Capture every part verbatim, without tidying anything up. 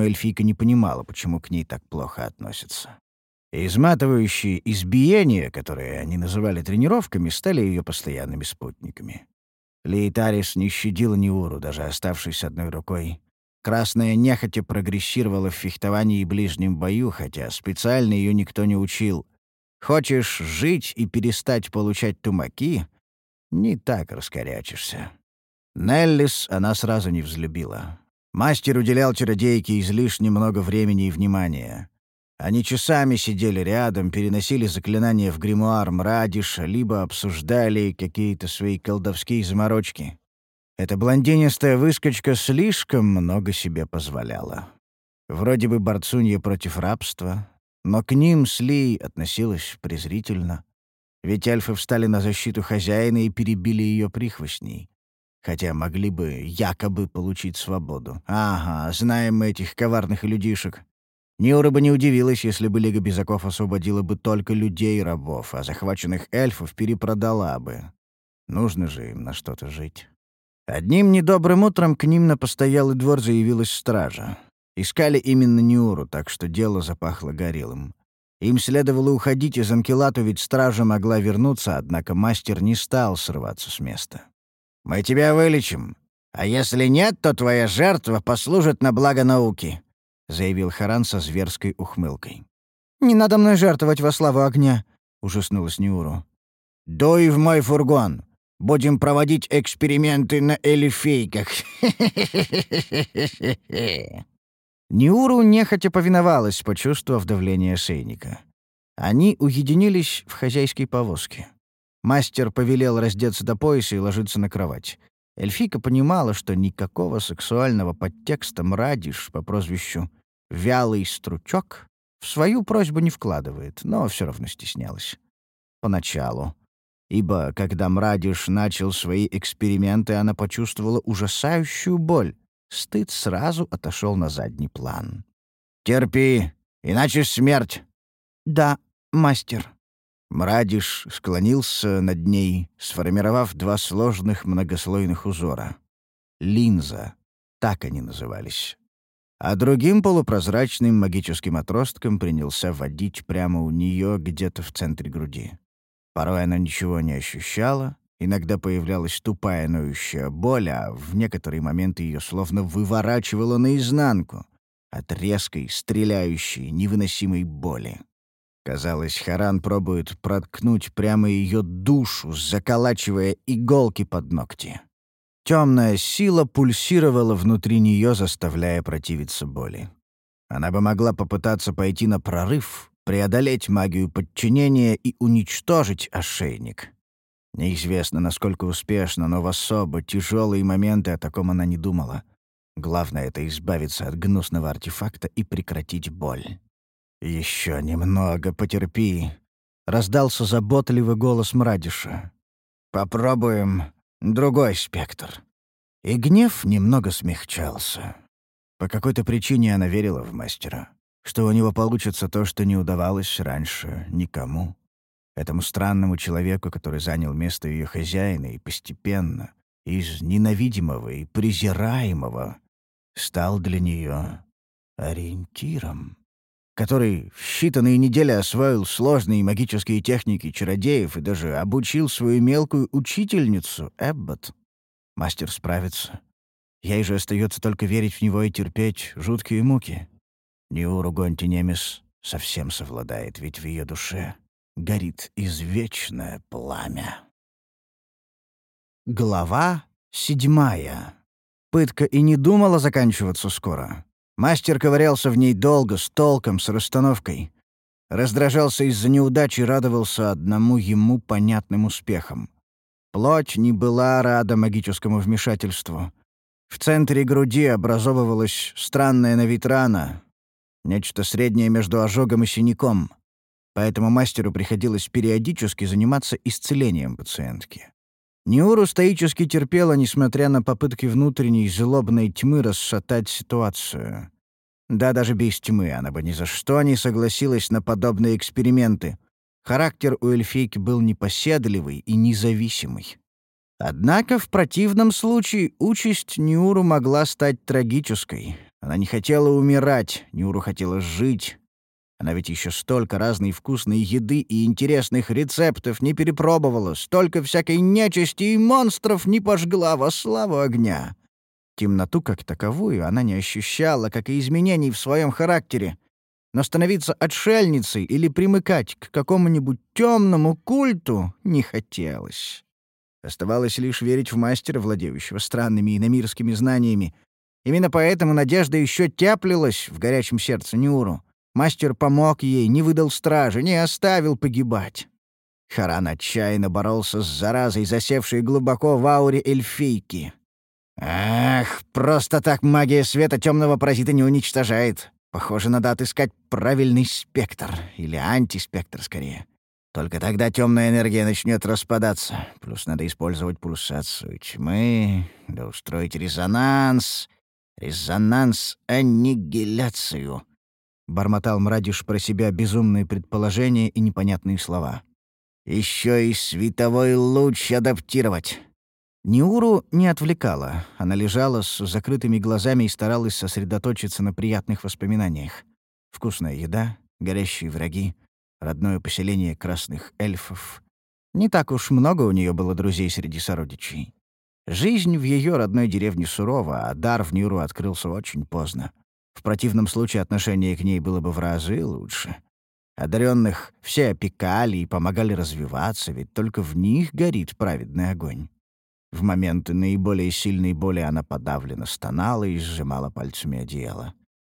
эльфийка не понимала, почему к ней так плохо относятся. Изматывающие избиения, которые они называли тренировками, стали ее постоянными спутниками. Лейтарис не щадила Ниуру, даже оставшись одной рукой. Красная нехотя прогрессировала в фехтовании и ближнем бою, хотя специально ее никто не учил. Хочешь жить и перестать получать тумаки — не так раскорячишься. Неллис она сразу не взлюбила. Мастер уделял чародейке излишне много времени и внимания. Они часами сидели рядом, переносили заклинания в гримуар Мрадиша, либо обсуждали какие-то свои колдовские заморочки. Эта блондинистая выскочка слишком много себе позволяла. Вроде бы борцунья против рабства, но к ним с Ли относилась презрительно. Ведь эльфы встали на защиту хозяина и перебили ее прихвостней. Хотя могли бы якобы получить свободу. Ага, знаем мы этих коварных людишек. Ниура бы не удивилась, если бы Лига Безаков освободила бы только людей-рабов, а захваченных эльфов перепродала бы. Нужно же им на что-то жить. Одним недобрым утром к ним на постоялый двор заявилась стража. Искали именно Ниуру, так что дело запахло горелым. Им следовало уходить из Анкелату, ведь стража могла вернуться, однако мастер не стал срываться с места. «Мы тебя вылечим, а если нет, то твоя жертва послужит на благо науки», — заявил Харан со зверской ухмылкой. «Не надо мной жертвовать во славу огня», — ужаснулась Ниуру. «Дуй в мой фургон. Будем проводить эксперименты на эльфийках». Ниуру нехотя повиновалась, почувствовав давление шейника. Они уединились в хозяйской повозке. Мастер повелел раздеться до пояса и ложиться на кровать. Эльфийка понимала, что никакого сексуального подтекста Мрадиш по прозвищу «Вялый стручок» в свою просьбу не вкладывает, но все равно стеснялась. Поначалу. Ибо, когда Мрадиш начал свои эксперименты, она почувствовала ужасающую боль. Стыд сразу отошел на задний план. «Терпи, иначе смерть!» «Да, мастер». Мрадиш склонился над ней, сформировав два сложных многослойных узора. Линза. Так они назывались. А другим полупрозрачным магическим отростком принялся водить прямо у нее где-то в центре груди. Порой она ничего не ощущала, иногда появлялась тупая ноющая боль, а в некоторые моменты ее словно выворачивало наизнанку от резкой, стреляющей, невыносимой боли. Казалось, Харан пробует проткнуть прямо ее душу, заколачивая иголки под ногти. Темная сила пульсировала внутри нее, заставляя противиться боли. Она бы могла попытаться пойти на прорыв, преодолеть магию подчинения и уничтожить ошейник. Неизвестно, насколько успешно, но в особо тяжелые моменты о таком она не думала. Главное — это избавиться от гнусного артефакта и прекратить боль. «Еще немного потерпи», — раздался заботливый голос Мрадиша. «Попробуем другой спектр». И гнев немного смягчался. По какой-то причине она верила в мастера, что у него получится то, что не удавалось раньше никому. Этому странному человеку, который занял место ее хозяина и постепенно, из ненавидимого и презираемого, стал для нее ориентиром, который в считанные недели освоил сложные магические техники чародеев и даже обучил свою мелкую учительницу, Эббот. Мастер справится. Ей же остается только верить в него и терпеть жуткие муки. Ниуру Гонтинемис совсем совладает, ведь в ее душе горит извечное пламя. Глава седьмая. Пытка и не думала заканчиваться скоро. Мастер ковырялся в ней долго, с толком, с расстановкой. Раздражался из-за неудачи и радовался одному ему понятным успехам. Плоть не была рада магическому вмешательству. В центре груди образовывалась странная на вид рана, нечто среднее между ожогом и синяком. Поэтому мастеру приходилось периодически заниматься исцелением пациентки. Ниуру стоически терпела, несмотря на попытки внутренней злобной тьмы расшатать ситуацию. Да, даже без тьмы она бы ни за что не согласилась на подобные эксперименты. Характер у эльфийки был непоседливый и независимый. Однако в противном случае участь Ниуру могла стать трагической. Она не хотела умирать, Нюру хотела жить. Она ведь еще столько разной вкусной еды и интересных рецептов не перепробовала, столько всякой нечисти и монстров не пожгла во славу огня. Темноту как таковую она не ощущала, как и изменений в своем характере. Но становиться отшельницей или примыкать к какому-нибудь темному культу не хотелось. Оставалось лишь верить в мастера, владеющего странными иномирскими знаниями. Именно поэтому надежда еще теплилась в горячем сердце Нюру. Мастер помог ей, не выдал стражи, не оставил погибать. Харан отчаянно боролся с заразой, засевшей глубоко в ауре эльфийки. Ах, просто так магия света темного паразита не уничтожает. Похоже, надо отыскать правильный спектр. Или антиспектр, скорее. Только тогда темная энергия начнет распадаться. Плюс надо использовать пульсацию тьмы, да устроить резонанс. Резонанс-аннигиляцию. Бормотал Мрадиш про себя безумные предположения и непонятные слова. Еще и световой луч адаптировать. Ниуру не отвлекала. Она лежала с закрытыми глазами и старалась сосредоточиться на приятных воспоминаниях. Вкусная еда, горящие враги, родное поселение красных эльфов. Не так уж много у нее было друзей среди сородичей. Жизнь в ее родной деревне сурова, а дар в Ниуру открылся очень поздно. В противном случае отношение к ней было бы в разы лучше. Одаренных все опекали и помогали развиваться, ведь только в них горит праведный огонь. В моменты наиболее сильной боли она подавленно стонала и сжимала пальцами одеяло.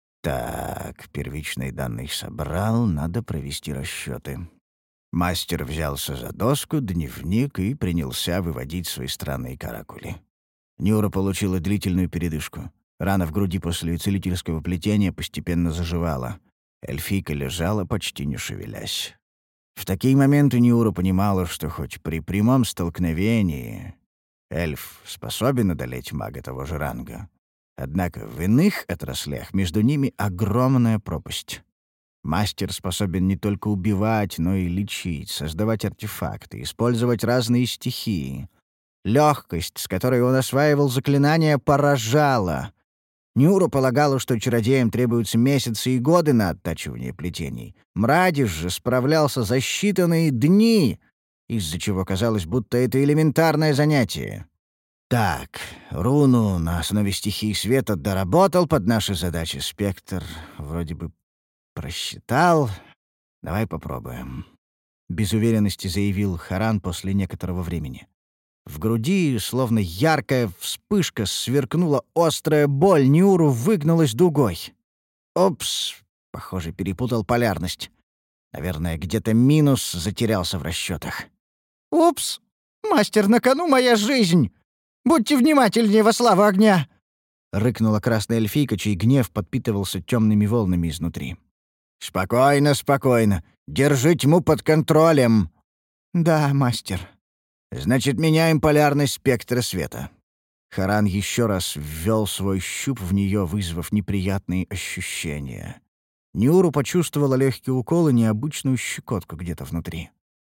Так, первичные данные собрал, надо провести расчеты. Мастер взялся за доску, дневник и принялся выводить свои странные каракули. Нюра получила длительную передышку. Рана в груди после целительского плетения постепенно заживала. Эльфийка лежала, почти не шевелясь. В такие моменты Нюра понимала, что хоть при прямом столкновении эльф способен одолеть мага того же ранга. Однако в иных отраслях между ними огромная пропасть. Мастер способен не только убивать, но и лечить, создавать артефакты, использовать разные стихии. Легкость, с которой он осваивал заклинания, поражала. Нюра полагала, что чародеям требуются месяцы и годы на оттачивание плетений. Мрадиш же справлялся за считанные дни, из-за чего казалось, будто это элементарное занятие. Так, руну на основе стихии света доработал под наши задачи спектр. Вроде бы просчитал. Давай попробуем. Без уверенности заявил Харан после некоторого времени. В груди, словно яркая вспышка, сверкнула острая боль, Нюру выгнулась дугой. Опс, похоже, перепутал полярность. Наверное, где-то минус затерялся в расчетах. «Упс! Мастер, на кону моя жизнь! Будьте внимательнее во славу огня!» — рыкнула красная эльфийка, чей гнев подпитывался темными волнами изнутри. «Спокойно, спокойно. Держи тьму под контролем». «Да, мастер». «Значит, меняем полярность спектра света». Харан еще раз ввел свой щуп в нее, вызвав неприятные ощущения. Нюру почувствовала легкий укол и необычную щекотку где-то внутри.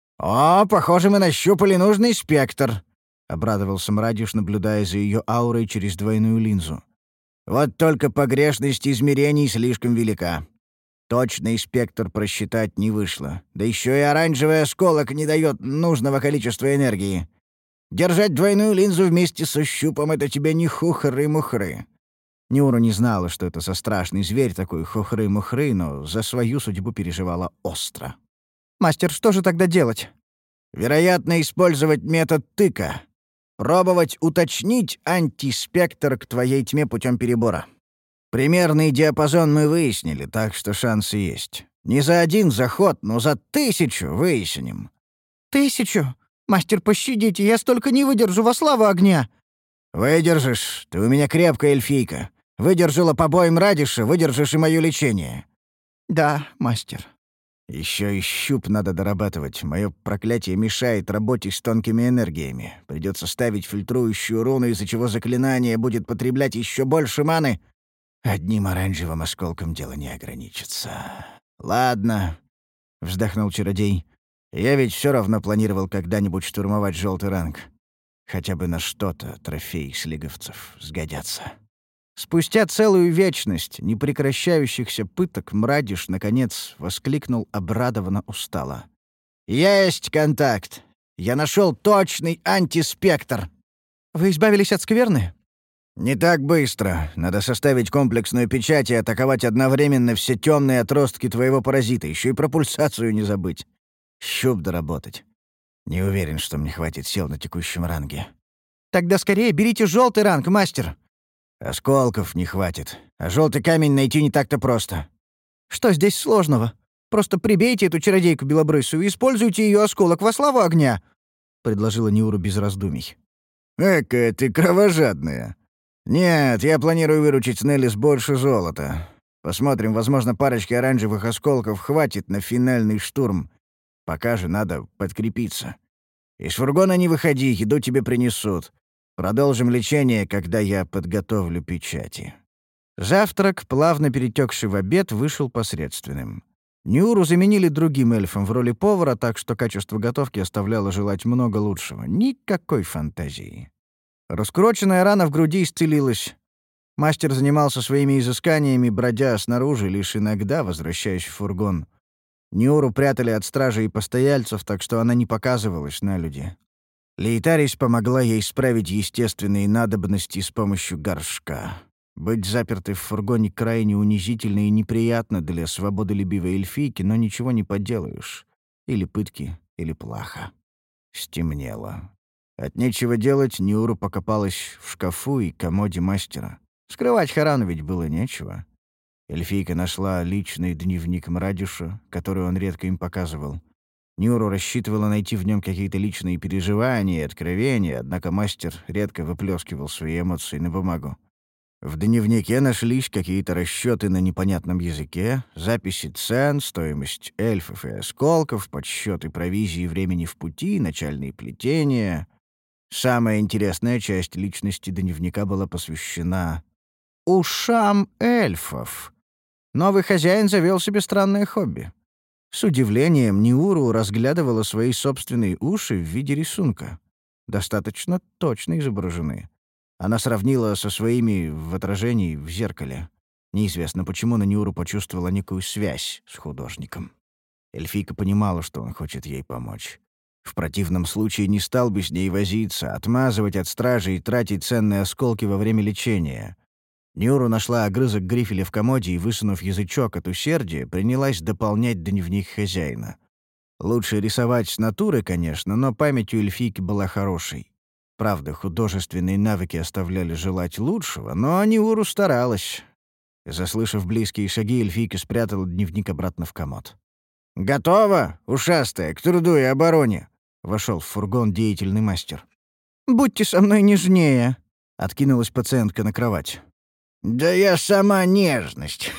«О, похоже, мы нащупали нужный спектр», — обрадовался Мрадиш, наблюдая за ее аурой через двойную линзу. «Вот только погрешность измерений слишком велика. Точный спектр просчитать не вышло. Да еще и оранжевый осколок не дает нужного количества энергии. Держать двойную линзу вместе со щупом — это тебе не хухры-мухры». Нюра не знала, что это за страшный зверь такой хухры-мухры, но за свою судьбу переживала остро. «Мастер, что же тогда делать?» «Вероятно, использовать метод тыка. Пробовать уточнить антиспектр к твоей тьме путем перебора. Примерный диапазон мы выяснили, так что шансы есть. Не за один заход, но за тысячу выясним». «Тысячу? Мастер, пощадите, я столько не выдержу во славу огня!» «Выдержишь. Ты у меня крепкая эльфийка. Выдержала побои Мрадиша, выдержишь и мое лечение». «Да, мастер». Еще и щуп надо дорабатывать. Мое проклятие мешает работе с тонкими энергиями. Придется ставить фильтрующую руну, из-за чего заклинание будет потреблять еще больше маны. Одним оранжевым осколком дело не ограничится. «Ладно», — вздохнул чародей. «Я ведь все равно планировал когда-нибудь штурмовать желтый ранг. Хотя бы на что-то трофеи слиговцев сгодятся». Спустя целую вечность непрекращающихся пыток Мрадиш, наконец, воскликнул обрадованно устало. «Есть контакт! Я нашел точный антиспектр!» «Вы избавились от скверны?» «Не так быстро. Надо составить комплексную печать и атаковать одновременно все темные отростки твоего паразита, еще и про пульсацию не забыть. Щуп доработать. Не уверен, что мне хватит сил на текущем ранге». «Тогда скорее берите желтый ранг, мастер!» «Осколков не хватит, а желтый камень найти не так-то просто». «Что здесь сложного? Просто прибейте эту чародейку белобрысую и используйте ее осколок во славу огня», — предложила Ниуру без раздумий. «Экая ты кровожадная. Нет, я планирую выручить с Неллис больше золота. Посмотрим, возможно, парочки оранжевых осколков хватит на финальный штурм. Пока же надо подкрепиться. Из фургона не выходи, еду тебе принесут. Продолжим лечение, когда я подготовлю печати». Завтрак, плавно перетекший в обед, вышел посредственным. Ниуру заменили другим эльфом в роли повара, так что качество готовки оставляло желать много лучшего. Никакой фантазии. Раскуроченная рана в груди исцелилась. Мастер занимался своими изысканиями, бродя снаружи, лишь иногда возвращаясь в фургон. Ниуру прятали от стражи и постояльцев, так что она не показывалась на люди. Лейтарис помогла ей справить естественные надобности с помощью горшка. Быть запертой в фургоне крайне унизительно и неприятно для свободолюбивой эльфийки, но ничего не поделаешь. Или пытки, или плаха. Стемнело. От нечего делать Ниуру покопалась в шкафу и комоде мастера. Скрывать Харану ведь было нечего. Эльфийка нашла личный дневник Мрадиша, который он редко им показывал. Ниуру рассчитывала найти в нем какие-то личные переживания и откровения, однако мастер редко выплескивал свои эмоции на бумагу. В дневнике нашлись какие-то расчеты на непонятном языке, записи цен, стоимость эльфов и осколков, подсчеты провизии времени в пути, начальные плетения. Самая интересная часть личности дневника была посвящена ушам эльфов. Новый хозяин завел себе странное хобби. С удивлением Ниуру разглядывала свои собственные уши в виде рисунка. Достаточно точно изображены. Она сравнила со своими в отражении в зеркале. Неизвестно почему, но Ниуру почувствовала некую связь с художником. Эльфийка понимала, что он хочет ей помочь. В противном случае не стал бы с ней возиться, отмазывать от стражи и тратить ценные осколки во время лечения. Ниуру нашла огрызок грифеля в комоде и, высунув язычок от усердия, принялась дополнять дневник хозяина. Лучше рисовать с натуры, конечно, но память у эльфийки была хорошей. Правда, художественные навыки оставляли желать лучшего, но Ниуру старалась. Заслышав близкие шаги, эльфийка спрятала дневник обратно в комод. «Готово, ушастая, к труду и обороне!» — вошел в фургон деятельный мастер. «Будьте со мной нежнее!» — откинулась пациентка на кровать. «Да я сама нежность!»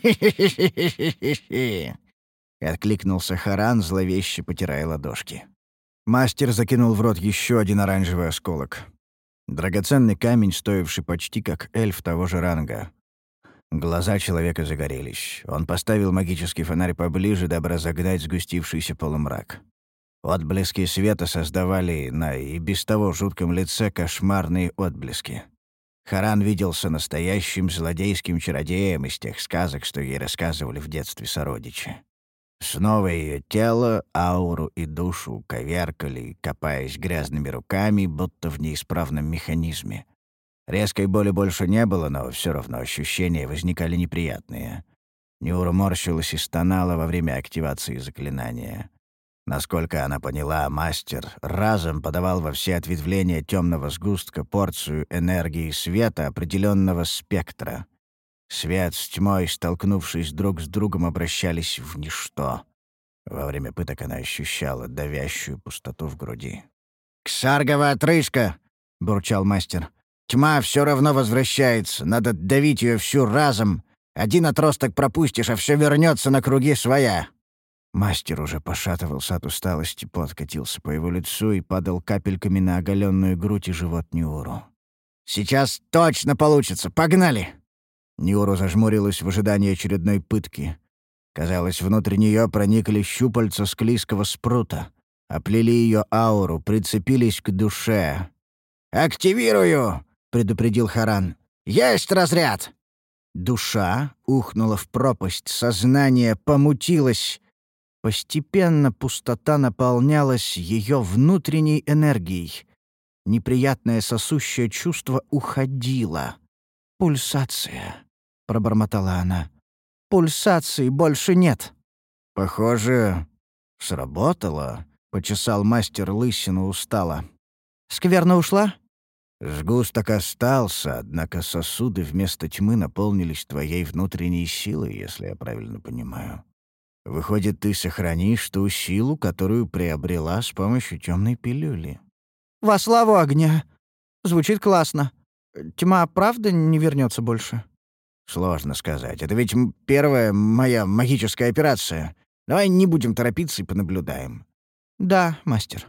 — откликнулся Харан, зловеще потирая ладошки. Мастер закинул в рот еще один оранжевый осколок. Драгоценный камень, стоивший почти как эльф того же ранга. Глаза человека загорелись. Он поставил магический фонарь поближе, дабы разогнать сгустившийся полумрак. Отблески света создавали на и без того жутком лице кошмарные отблески. Харан виделся настоящим злодейским чародеем из тех сказок, что ей рассказывали в детстве сородичи. Снова ее тело, ауру и душу коверкали, копаясь грязными руками, будто в неисправном механизме. Резкой боли больше не было, но все равно ощущения возникали неприятные. Ниуру морщилась и стонала во время активации заклинания. Насколько она поняла, мастер разом подавал во все ответвления темного сгустка порцию энергии света определенного спектра. Свет с тьмой, столкнувшись друг с другом, обращались в ничто. Во время пыток она ощущала давящую пустоту в груди. «Ксаргова отрыжка!» — бурчал мастер. «Тьма все равно возвращается. Надо давить ее всю разом. Один отросток пропустишь, а все вернется на круги своя». Мастер уже пошатывался от усталости, пот катился по его лицу и падал капельками на оголенную грудь и живот Ниуру. «Сейчас точно получится! Погнали!» Ниуру зажмурилась в ожидании очередной пытки. Казалось, внутрь нее проникли щупальца склизкого спрута, оплели ее ауру, прицепились к душе. «Активирую!» — предупредил Харан. Есть разряд!» Душа ухнула в пропасть, сознание помутилось. Постепенно пустота наполнялась ее внутренней энергией. Неприятное сосущее чувство уходило. «Пульсация», — пробормотала она. «Пульсации больше нет». «Похоже, сработало», — почесал мастер лысину устало. «Скверна ушла?» «Сгусток остался, однако сосуды вместо тьмы наполнились твоей внутренней силой, если я правильно понимаю. Выходит, ты сохранишь ту силу, которую приобрела с помощью темной пилюли». «Во славу огня! Звучит классно. Тьма правда не вернется больше?» «Сложно сказать. Это ведь м- первая моя магическая операция. Давай не будем торопиться и понаблюдаем». «Да, мастер».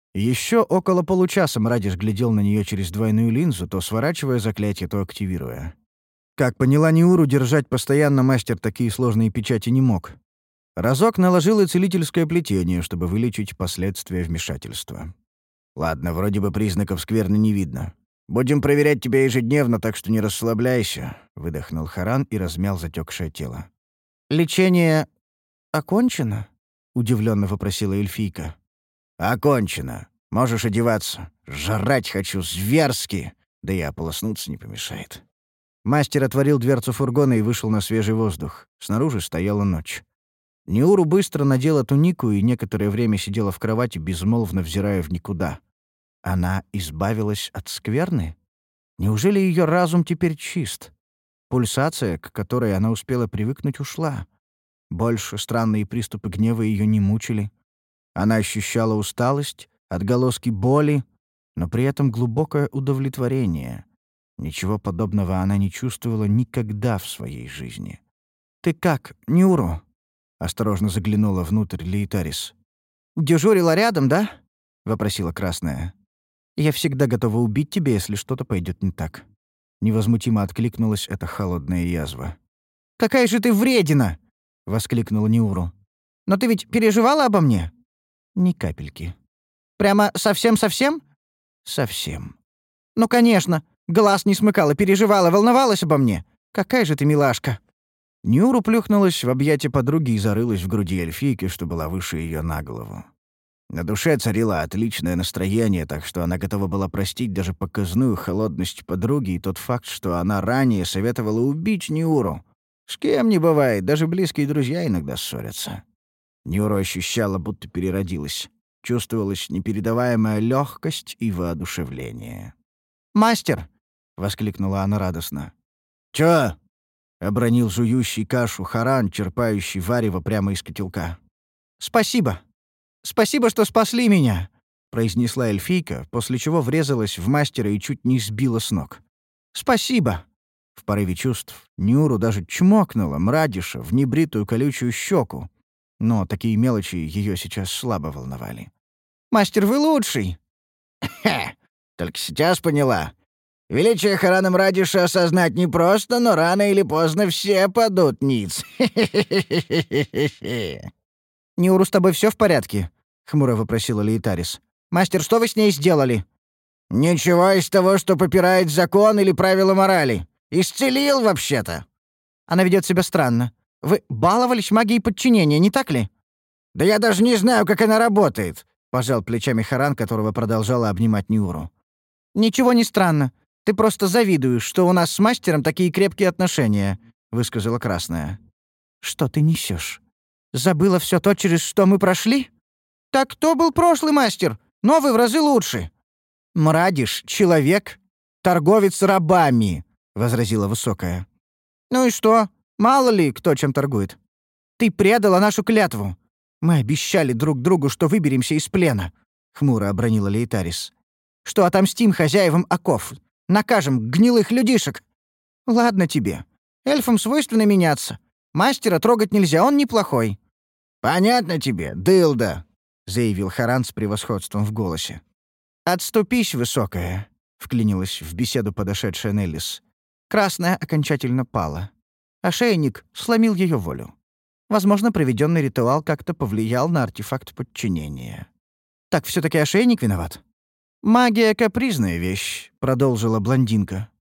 Еще около получаса Мрадиш глядел на нее через двойную линзу, то сворачивая заклятие, то активируя. Как поняла Ниуру, держать постоянно мастер такие сложные печати не мог. Разок наложил и целительское плетение, чтобы вылечить последствия вмешательства. «Ладно, вроде бы признаков скверны не видно. Будем проверять тебя ежедневно, так что не расслабляйся», — выдохнул Харан и размял затекшее тело. «Лечение окончено?» — удивленно вопросила эльфийка. «Окончено. Можешь одеваться. Жрать хочу зверски. Да и ополоснуться не помешает». Мастер отворил дверцу фургона и вышел на свежий воздух. Снаружи стояла ночь. Ниуру быстро надела тунику и некоторое время сидела в кровати, безмолвно взирая в никуда. Она избавилась от скверны? Неужели ее разум теперь чист? Пульсация, к которой она успела привыкнуть, ушла. Больше странные приступы гнева ее не мучили. Она ощущала усталость, отголоски боли, но при этом глубокое удовлетворение. Ничего подобного она не чувствовала никогда в своей жизни. «Ты как, Ниуру?» — осторожно заглянула внутрь Лейтарис. «Дежурила рядом, да?» — вопросила Красная. «Я всегда готова убить тебя, если что-то пойдет не так». Невозмутимо откликнулась эта холодная язва. «Какая же ты вредина!» — воскликнула Ниуру. «Но ты ведь переживала обо мне?» «Ни капельки». «Прямо совсем-совсем?» «Совсем». «Ну, конечно. Глаз не смыкала, переживала, волновалась обо мне. Какая же ты милашка!» Ниуру плюхнулась в объятия подруги и зарылась в груди эльфийки, что была выше ее на голову. На душе царило отличное настроение, так что она готова была простить даже показную холодность подруги и тот факт, что она ранее советовала убить Ниуру. С кем не бывает, даже близкие друзья иногда ссорятся. Ниуру ощущала, будто переродилась. Чувствовалась непередаваемая легкость и воодушевление. «Мастер!» — воскликнула она радостно. «Чё?» — обронил жующий кашу Харан, черпающий варево прямо из котелка. «Спасибо! Спасибо, что спасли меня!» — произнесла эльфийка, после чего врезалась в мастера и чуть не сбила с ног. «Спасибо!» В порыве чувств Нюру даже чмокнула Мрадиша в небритую колючую щеку, но такие мелочи ее сейчас слабо волновали. «Мастер, вы лучший!» «Хе! Только сейчас поняла. Величие Харана Мрадиша осознать непросто, но рано или поздно все падут ниц. Хе-хе-хе-хе-хе!» «Ниуру, с тобой все в порядке?» — хмуро вопросила Лейтарис. «Мастер, что вы с ней сделали?» «Ничего из того, что попирает закон или правила морали. Исцелил, вообще-то». «Она ведет себя странно. Вы баловались магией подчинения, не так ли?» «Да я даже не знаю, как она работает», — пожал плечами Харан, которого продолжала обнимать Ниуру. «Ничего не странно. Ты просто завидуешь, что у нас с мастером такие крепкие отношения», — высказала Красная. «Что ты несешь? Забыла все то, через что мы прошли? Так кто был прошлый мастер? Новый в разы лучше». «Мрадиш — человек, торговец рабами», — возразила Высокая. «Ну и что? Мало ли, кто чем торгует. Ты предала нашу клятву. Мы обещали друг другу, что выберемся из плена», — хмуро обронила Лейтарис. «Что отомстим хозяевам оков, накажем гнилых людишек. Ладно тебе. Эльфам свойственно меняться. Мастера трогать нельзя, он неплохой». «Понятно тебе, дылда», — заявил Харан с превосходством в голосе. «Отступись, Высокая», — вклинилась в беседу подошедшая Неллис. Красная окончательно пала. Ошейник сломил ее волю. Возможно, проведенный ритуал как-то повлиял на артефакт подчинения. «Так все таки ошейник виноват?» «Магия — капризная вещь», — продолжила блондинка.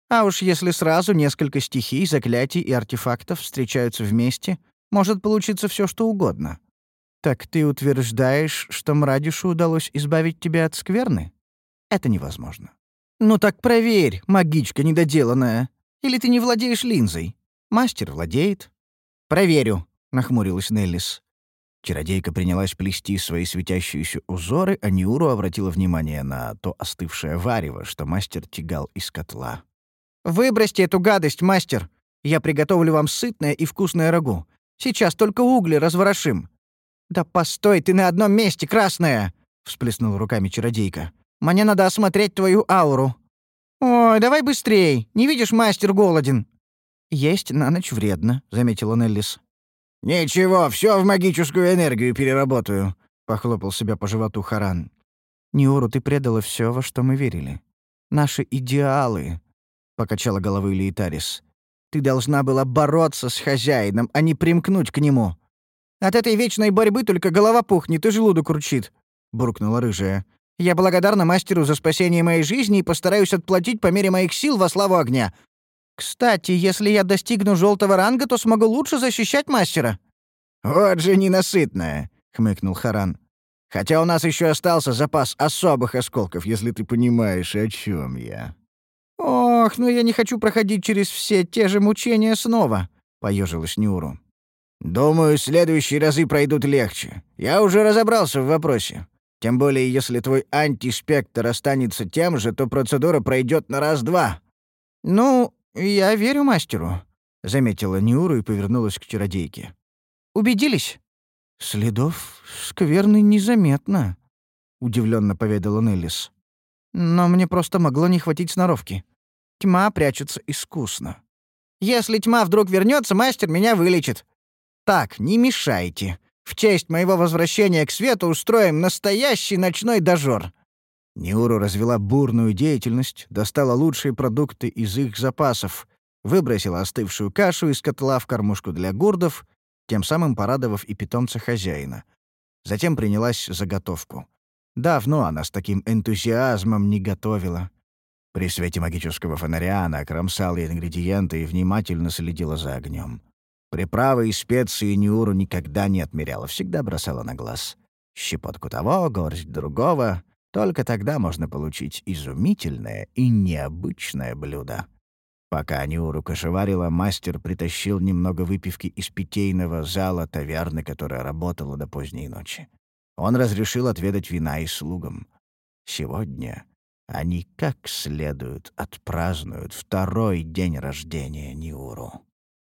А уж если сразу несколько стихий, заклятий и артефактов встречаются вместе, может получиться все, что угодно. Так ты утверждаешь, что Мрадишу удалось избавить тебя от скверны? Это невозможно. Ну так проверь, магичка недоделанная. Или ты не владеешь линзой? Мастер владеет. Проверю, нахмурилась Неллис. Чародейка принялась плести свои светящиеся узоры, а Ниуру обратила внимание на то остывшее варево, что мастер тягал из котла. «Выбросьте эту гадость, мастер! Я приготовлю вам сытное и вкусное рагу. Сейчас только угли разворошим». «Да постой ты на одном месте, красная!» — всплеснула руками чародейка. «Мне надо осмотреть твою ауру». «Ой, давай быстрей! Не видишь, мастер голоден!» «Есть на ночь вредно», — заметила Неллис. «Ничего, все в магическую энергию переработаю», — похлопал себя по животу Харан. «Ниуру, ты предала все, во что мы верили. Наши идеалы», — покачала головой Лейтарис. «Ты должна была бороться с хозяином, а не примкнуть к нему». «От этой вечной борьбы только голова пухнет и желудок урчит», — буркнула рыжая. «Я благодарна мастеру за спасение моей жизни и постараюсь отплатить по мере моих сил во славу огня. Кстати, если я достигну желтого ранга, то смогу лучше защищать мастера». «Вот же ненасытная», — хмыкнул Харан. «Хотя у нас еще остался запас особых осколков, если ты понимаешь, о чем я». «Ох, ну я не хочу проходить через все те же мучения снова», — поежилась Нюру. «Думаю, следующие разы пройдут легче. Я уже разобрался в вопросе. Тем более, если твой антиспектр останется тем же, то процедура пройдет на раз-два». «Ну, я верю мастеру», — заметила Нюру и повернулась к чародейке. «Убедились?» «Следов скверны незаметно», — удивленно поведала Неллис. «Но мне просто могло не хватить сноровки. Тьма прячется искусно. Если тьма вдруг вернется, мастер меня вылечит. Так, не мешайте. В честь моего возвращения к свету устроим настоящий ночной дожор». Ниуру развела бурную деятельность, достала лучшие продукты из их запасов, выбросила остывшую кашу из котла в кормушку для гурдов, тем самым порадовав и питомца хозяина. Затем принялась за готовку. Давно она с таким энтузиазмом не готовила. При свете магического фонаря она кромсала ингредиенты и внимательно следила за огнем. Приправы и специи Ниуру никогда не отмеряла, всегда бросала на глаз. Щепотку того, горсть другого. Только тогда можно получить изумительное и необычное блюдо. Пока Ниуру кошеварила, мастер притащил немного выпивки из питейного зала таверны, которая работала до поздней ночи. Он разрешил отведать вина и слугам. Сегодня они как следует отпразднуют второй день рождения Ниуру.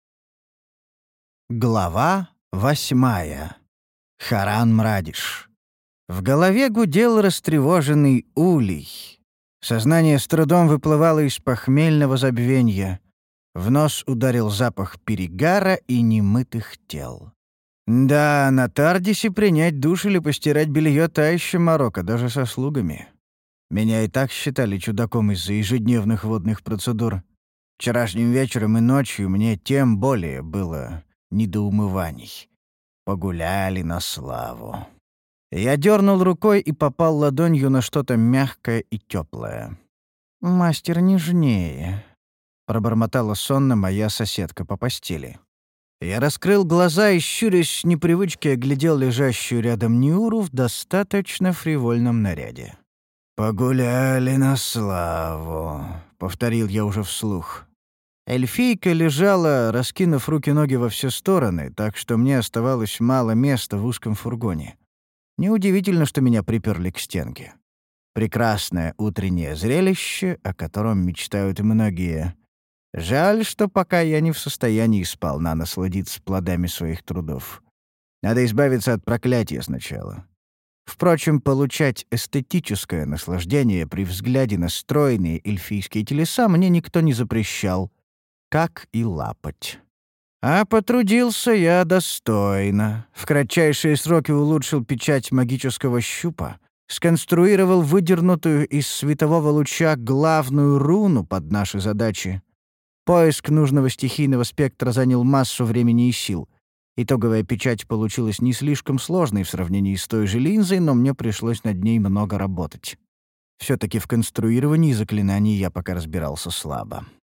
Глава восьмая. Харан Мрадиш. В голове гудел растревоженный улей. Сознание с трудом выплывало из похмельного забвенья. В нос ударил запах перегара и немытых тел. Да, на Тардисе принять душ или постирать белье — та еще морока, даже со слугами. Меня и так считали чудаком из-за ежедневных водных процедур. Вчерашним вечером и ночью мне тем более было не до умываний. Погуляли на славу. Я дернул рукой и попал ладонью на что-то мягкое и теплое. «Мастер, нежнее», — пробормотала сонно моя соседка по постели. Я раскрыл глаза и, щурясь с непривычки, оглядел лежащую рядом Ниуру в достаточно фривольном наряде. «Погуляли на славу», — повторил я уже вслух. Эльфийка лежала, раскинув руки-ноги во все стороны, так что мне оставалось мало места в узком фургоне. Неудивительно, что меня приперли к стенке. Прекрасное утреннее зрелище, о котором мечтают многие. Жаль, что пока я не в состоянии сполна насладиться плодами своих трудов. Надо избавиться от проклятия сначала. Впрочем, получать эстетическое наслаждение при взгляде на стройные эльфийские телеса мне никто не запрещал, как и лапать. А потрудился я достойно. В кратчайшие сроки улучшил печать магического щупа, сконструировал выдернутую из светового луча главную руну под наши задачи. Поиск нужного стихийного спектра занял массу времени и сил. Итоговая печать получилась не слишком сложной в сравнении с той же линзой, но мне пришлось над ней много работать. Все-таки в конструировании заклинаний я пока разбирался слабо.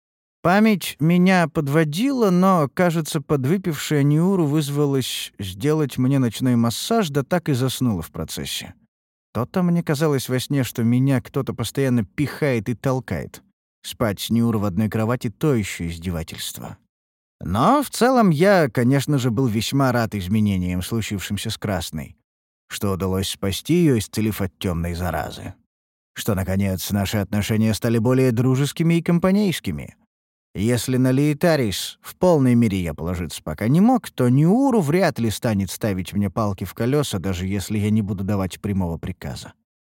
Память меня подводила, но, кажется, подвыпившая Ниуру вызвалась сделать мне ночной массаж, да так и заснула в процессе. То-то мне казалось во сне, что меня кто-то постоянно пихает и толкает. Спать с Ниуру в одной кровати — то еще издевательство. Но в целом я, конечно же, был весьма рад изменениям, случившимся с Красной, что удалось спасти ее, исцелив от темной заразы. Что, наконец, наши отношения стали более дружескими и компанейскими. Если на Лейтарис в полной мере я положиться пока не мог, то Ниуру вряд ли станет ставить мне палки в колеса, даже если я не буду давать прямого приказа.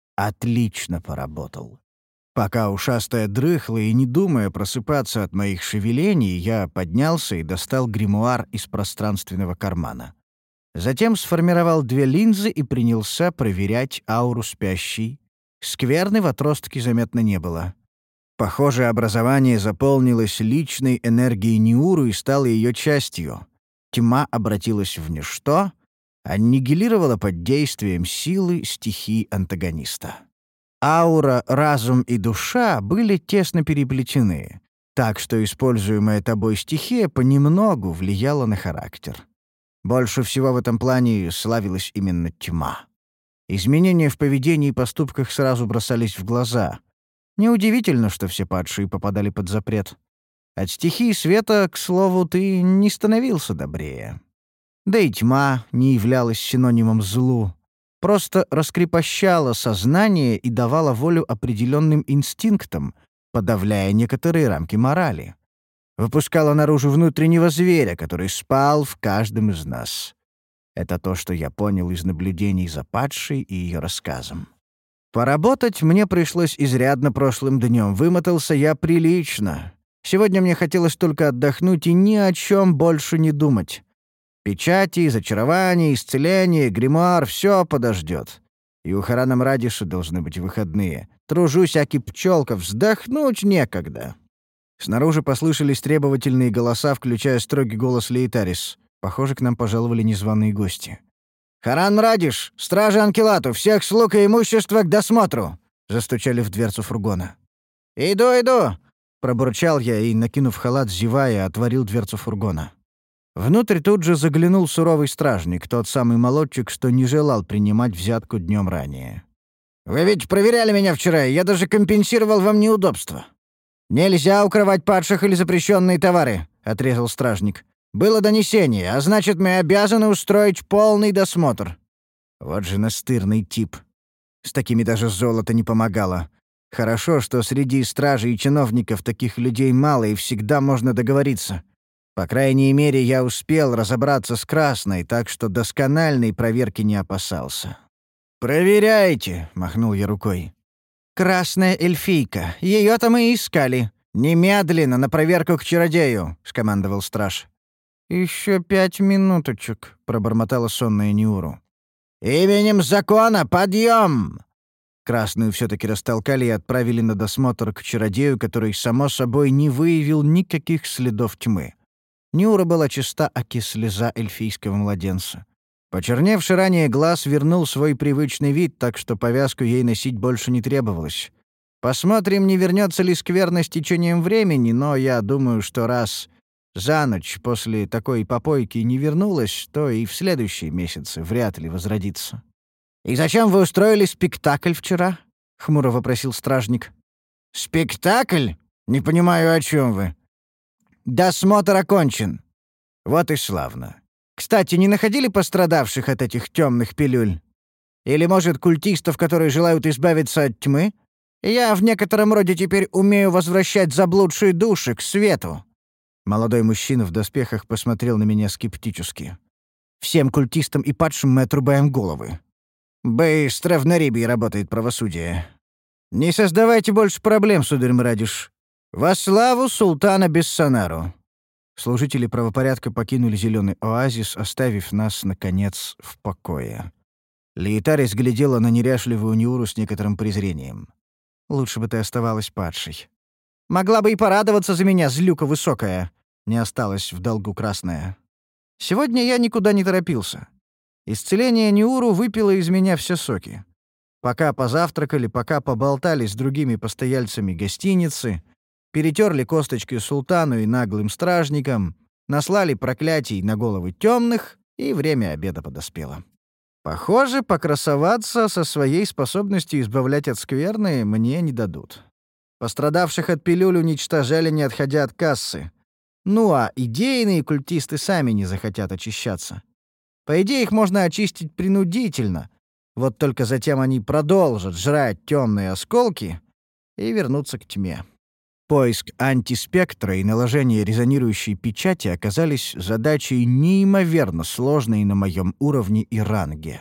Отлично поработал. Пока ушастая дрыхла и не думая просыпаться от моих шевелений, я поднялся и достал гримуар из пространственного кармана. Затем сформировал две линзы и принялся проверять ауру спящей. Скверны в отростке заметно не было. Похоже, образование заполнилось личной энергией Ниуру и стало ее частью. Тьма обратилась в ничто, аннигилировала под действием силы стихий антагониста. Аура, разум и душа были тесно переплетены, так что используемая тобой стихия понемногу влияла на характер. Больше всего в этом плане славилась именно тьма. Изменения в поведении и поступках сразу бросались в глаза. Неудивительно, что все падшие попадали под запрет. От стихии света, к слову, ты не становился добрее. Да и тьма не являлась синонимом злу. Просто раскрепощала сознание и давала волю определенным инстинктам, подавляя некоторые рамки морали. Выпускала наружу внутреннего зверя, который спал в каждом из нас. Это то, что я понял из наблюдений за падшей и ее рассказом. Поработать мне пришлось изрядно прошлым днем. Вымотался я прилично. Сегодня мне хотелось только отдохнуть и ни о чем больше не думать. Печати, зачарование, исцеление, гримуар — все подождет. И у Хараном Радиша должны быть выходные. Тружусь, аки пчелка, вздохнуть некогда. Снаружи послышались требовательные голоса, включая строгий голос Лейтарис. Похоже, к нам пожаловали незваные гости. «Харан Радиш! Стражи Анкелату! Всех слуг и имущества к досмотру!» — застучали в дверцу фургона. «Иду, иду!» — пробурчал я и, накинув халат, зевая, отворил дверцу фургона. Внутрь тут же заглянул суровый стражник, тот самый молодчик, что не желал принимать взятку днем ранее. «Вы ведь проверяли меня вчера, и я даже компенсировал вам неудобства». «Нельзя укрывать падших или запрещенные товары», — отрезал стражник. «Было донесение, а значит, мы обязаны устроить полный досмотр». Вот же настырный тип. С такими даже золото не помогало. Хорошо, что среди стражей и чиновников таких людей мало, и всегда можно договориться. По крайней мере, я успел разобраться с Красной, так что доскональной проверки не опасался. «Проверяйте», — махнул я рукой. «Красная эльфийка. Ее-то мы и искали. Немедленно на проверку к чародею», — скомандовал страж. «Еще пять минуточек», — пробормотала сонная Ниуру. «Именем закона, подъем!» Красную все-таки растолкали и отправили на досмотр к чародею, который, само собой, не выявил никаких следов тьмы. Ниура была чиста, аки слеза эльфийского младенца. Почерневший ранее глаз вернул свой привычный вид, так что повязку ей носить больше не требовалось. Посмотрим, не вернется ли скверно с течением времени, но я думаю, что раз за ночь после такой попойки не вернулась, то и в следующие месяцы вряд ли возродится. «И зачем вы устроили спектакль вчера?» — хмуро вопросил стражник. «Спектакль? Не понимаю, о чем вы». «Досмотр окончен». «Вот и славно. Кстати, не находили пострадавших от этих темных пилюль? Или, может, культистов, которые желают избавиться от тьмы? Я в некотором роде теперь умею возвращать заблудшие души к свету». Молодой мужчина в доспехах посмотрел на меня скептически. «Всем культистам и падшим мы отрубаем головы. Быстро в Нарибии работает правосудие. Не создавайте больше проблем, сударь Мрадиш. Во славу султана Бессанару». Служители правопорядка покинули зеленый оазис, оставив нас, наконец, в покое. Лейтарис глядела на неряшливую Ниуру с некоторым презрением. «Лучше бы ты оставалась падшей. Могла бы и порадоваться за меня, злюка высокая». Не осталась в долгу Красная. Сегодня я никуда не торопился. Исцеление Ниуру выпило из меня все соки. Пока позавтракали, пока поболтали с другими постояльцами гостиницы, перетерли косточки султану и наглым стражникам, наслали проклятий на головы темных, и время обеда подоспело. Похоже, покрасоваться со своей способностью избавлять от скверны мне не дадут. Пострадавших от пилюль уничтожали, не отходя от кассы. Ну а идейные культисты сами не захотят очищаться. По идее, их можно очистить принудительно. Вот только затем они продолжат жрать темные осколки и вернутся к тьме. Поиск антиспектра и наложение резонирующей печати оказались задачей неимоверно сложной на моем уровне и ранге.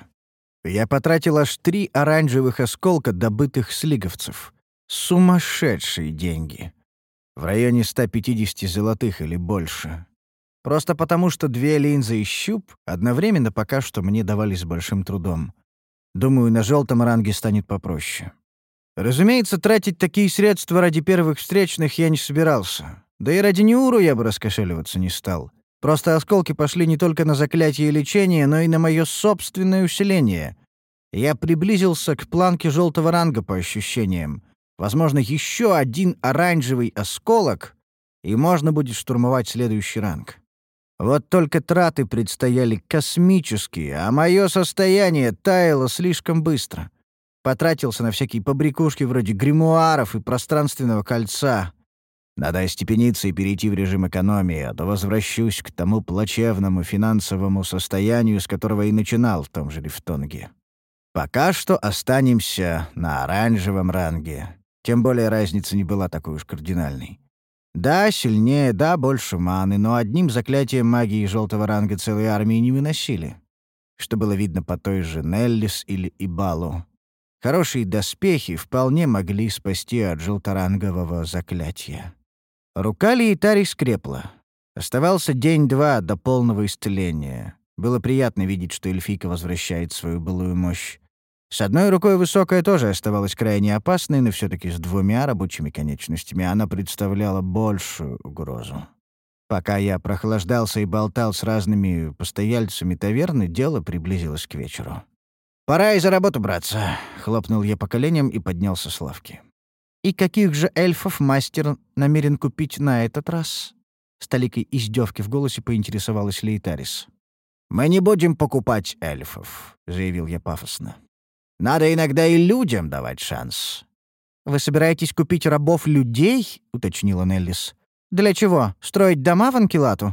Я потратил аж три оранжевых осколка, добытых с лиговцев. Сумасшедшие деньги. В районе ста пятидесяти золотых или больше. Просто потому, что две линзы и щуп одновременно пока что мне давались с большим трудом. Думаю, на желтом ранге станет попроще. Разумеется, тратить такие средства ради первых встречных я не собирался. Да и ради Ниуру я бы раскошеливаться не стал. Просто осколки пошли не только на заклятие и лечение, но и на мое собственное усиление. Я приблизился к планке желтого ранга по ощущениям. Возможно, еще один оранжевый осколок, и можно будет штурмовать следующий ранг. Вот только траты предстояли космические, а мое состояние таяло слишком быстро. Потратился на всякие побрякушки вроде гримуаров и пространственного кольца. Надо остепениться и перейти в режим экономии, а то возвращусь к тому плачевному финансовому состоянию, с которого и начинал в том же Лифтонге. Пока что останемся на оранжевом ранге. Тем более разница не была такой уж кардинальной. Да, сильнее, да, больше маны, но одним заклятием магии желтого ранга целой армии не выносили. Что было видно по той же Неллис или Ибалу. Хорошие доспехи вполне могли спасти от желторангового заклятия. Рука Лиетари скрепла. Оставался день-два до полного исцеления. Было приятно видеть, что эльфийка возвращает свою былую мощь. С одной рукой высокая тоже оставалась крайне опасной, но все-таки с двумя рабочими конечностями она представляла большую угрозу. Пока я прохлаждался и болтал с разными постояльцами таверны, дело приблизилось к вечеру. «Пора и за работу браться», — хлопнул я по коленям и поднялся с лавки. «И каких же эльфов мастер намерен купить на этот раз?» С толикой издевки в голосе поинтересовалась Лейтарис. «Мы не будем покупать эльфов», — заявил я пафосно. «Надо иногда и людям давать шанс». «Вы собираетесь купить рабов-людей?» — уточнила Неллис. «Для чего? Строить дома в Анкилату?»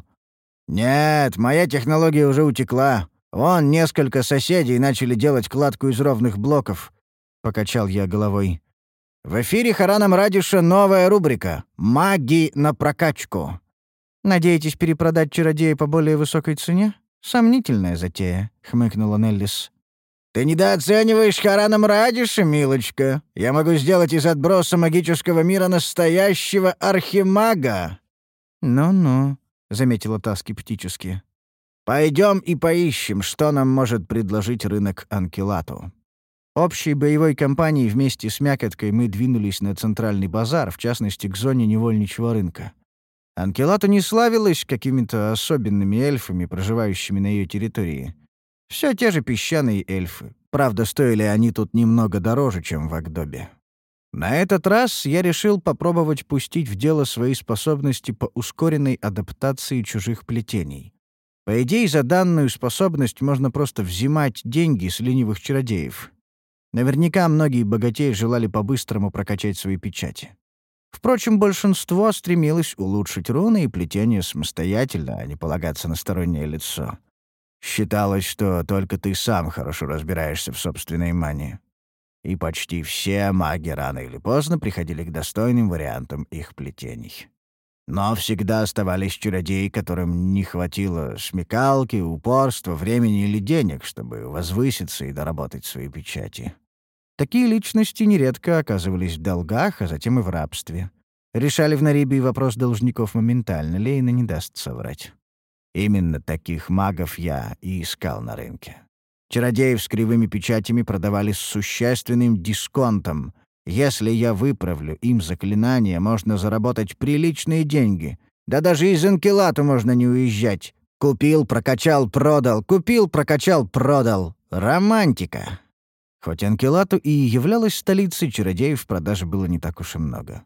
«Нет, моя технология уже утекла. Вон несколько соседей начали делать кладку из ровных блоков», — покачал я головой. «В эфире Харана Мрадиша новая рубрика «Маги на прокачку». «Надеетесь перепродать чародея по более высокой цене? Сомнительная затея», — хмыкнула Неллис. «Ты недооцениваешь Харана Мрадиша, милочка. Я могу сделать из отброса магического мира настоящего архимага». «Ну-ну», — заметила та скептически. «Пойдем и поищем, что нам может предложить рынок Анкилату». Общей боевой компанией вместе с Мякоткой мы двинулись на центральный базар, в частности, к зоне невольничьего рынка. Анкилату не славилась какими-то особенными эльфами, проживающими на ее территории. Все те же песчаные эльфы. Правда, стоили они тут немного дороже, чем в Агдобе. На этот раз я решил попробовать пустить в дело свои способности по ускоренной адаптации чужих плетений. По идее, за данную способность можно просто взимать деньги с ленивых чародеев. Наверняка многие богатеи желали по-быстрому прокачать свои печати. Впрочем, большинство стремилось улучшить руны и плетение самостоятельно, а не полагаться на стороннее лицо. Считалось, что только ты сам хорошо разбираешься в собственной мане. И почти все маги рано или поздно приходили к достойным вариантам их плетений. Но всегда оставались чародеи, которым не хватило смекалки, упорства, времени или денег, чтобы возвыситься и доработать свои печати. Такие личности нередко оказывались в долгах, а затем и в рабстве. Решали в Нарибии вопрос должников моментально, Лейна не даст соврать. Именно таких магов я и искал на рынке. Чародеев с кривыми печатями продавали с существенным дисконтом. Если я выправлю им заклинания, можно заработать приличные деньги. Да даже из Анкилату можно не уезжать. Купил, прокачал, продал. Купил, прокачал, продал. Романтика. Хоть Анкилату и являлась столицей, чародеев в продаже было не так уж и много.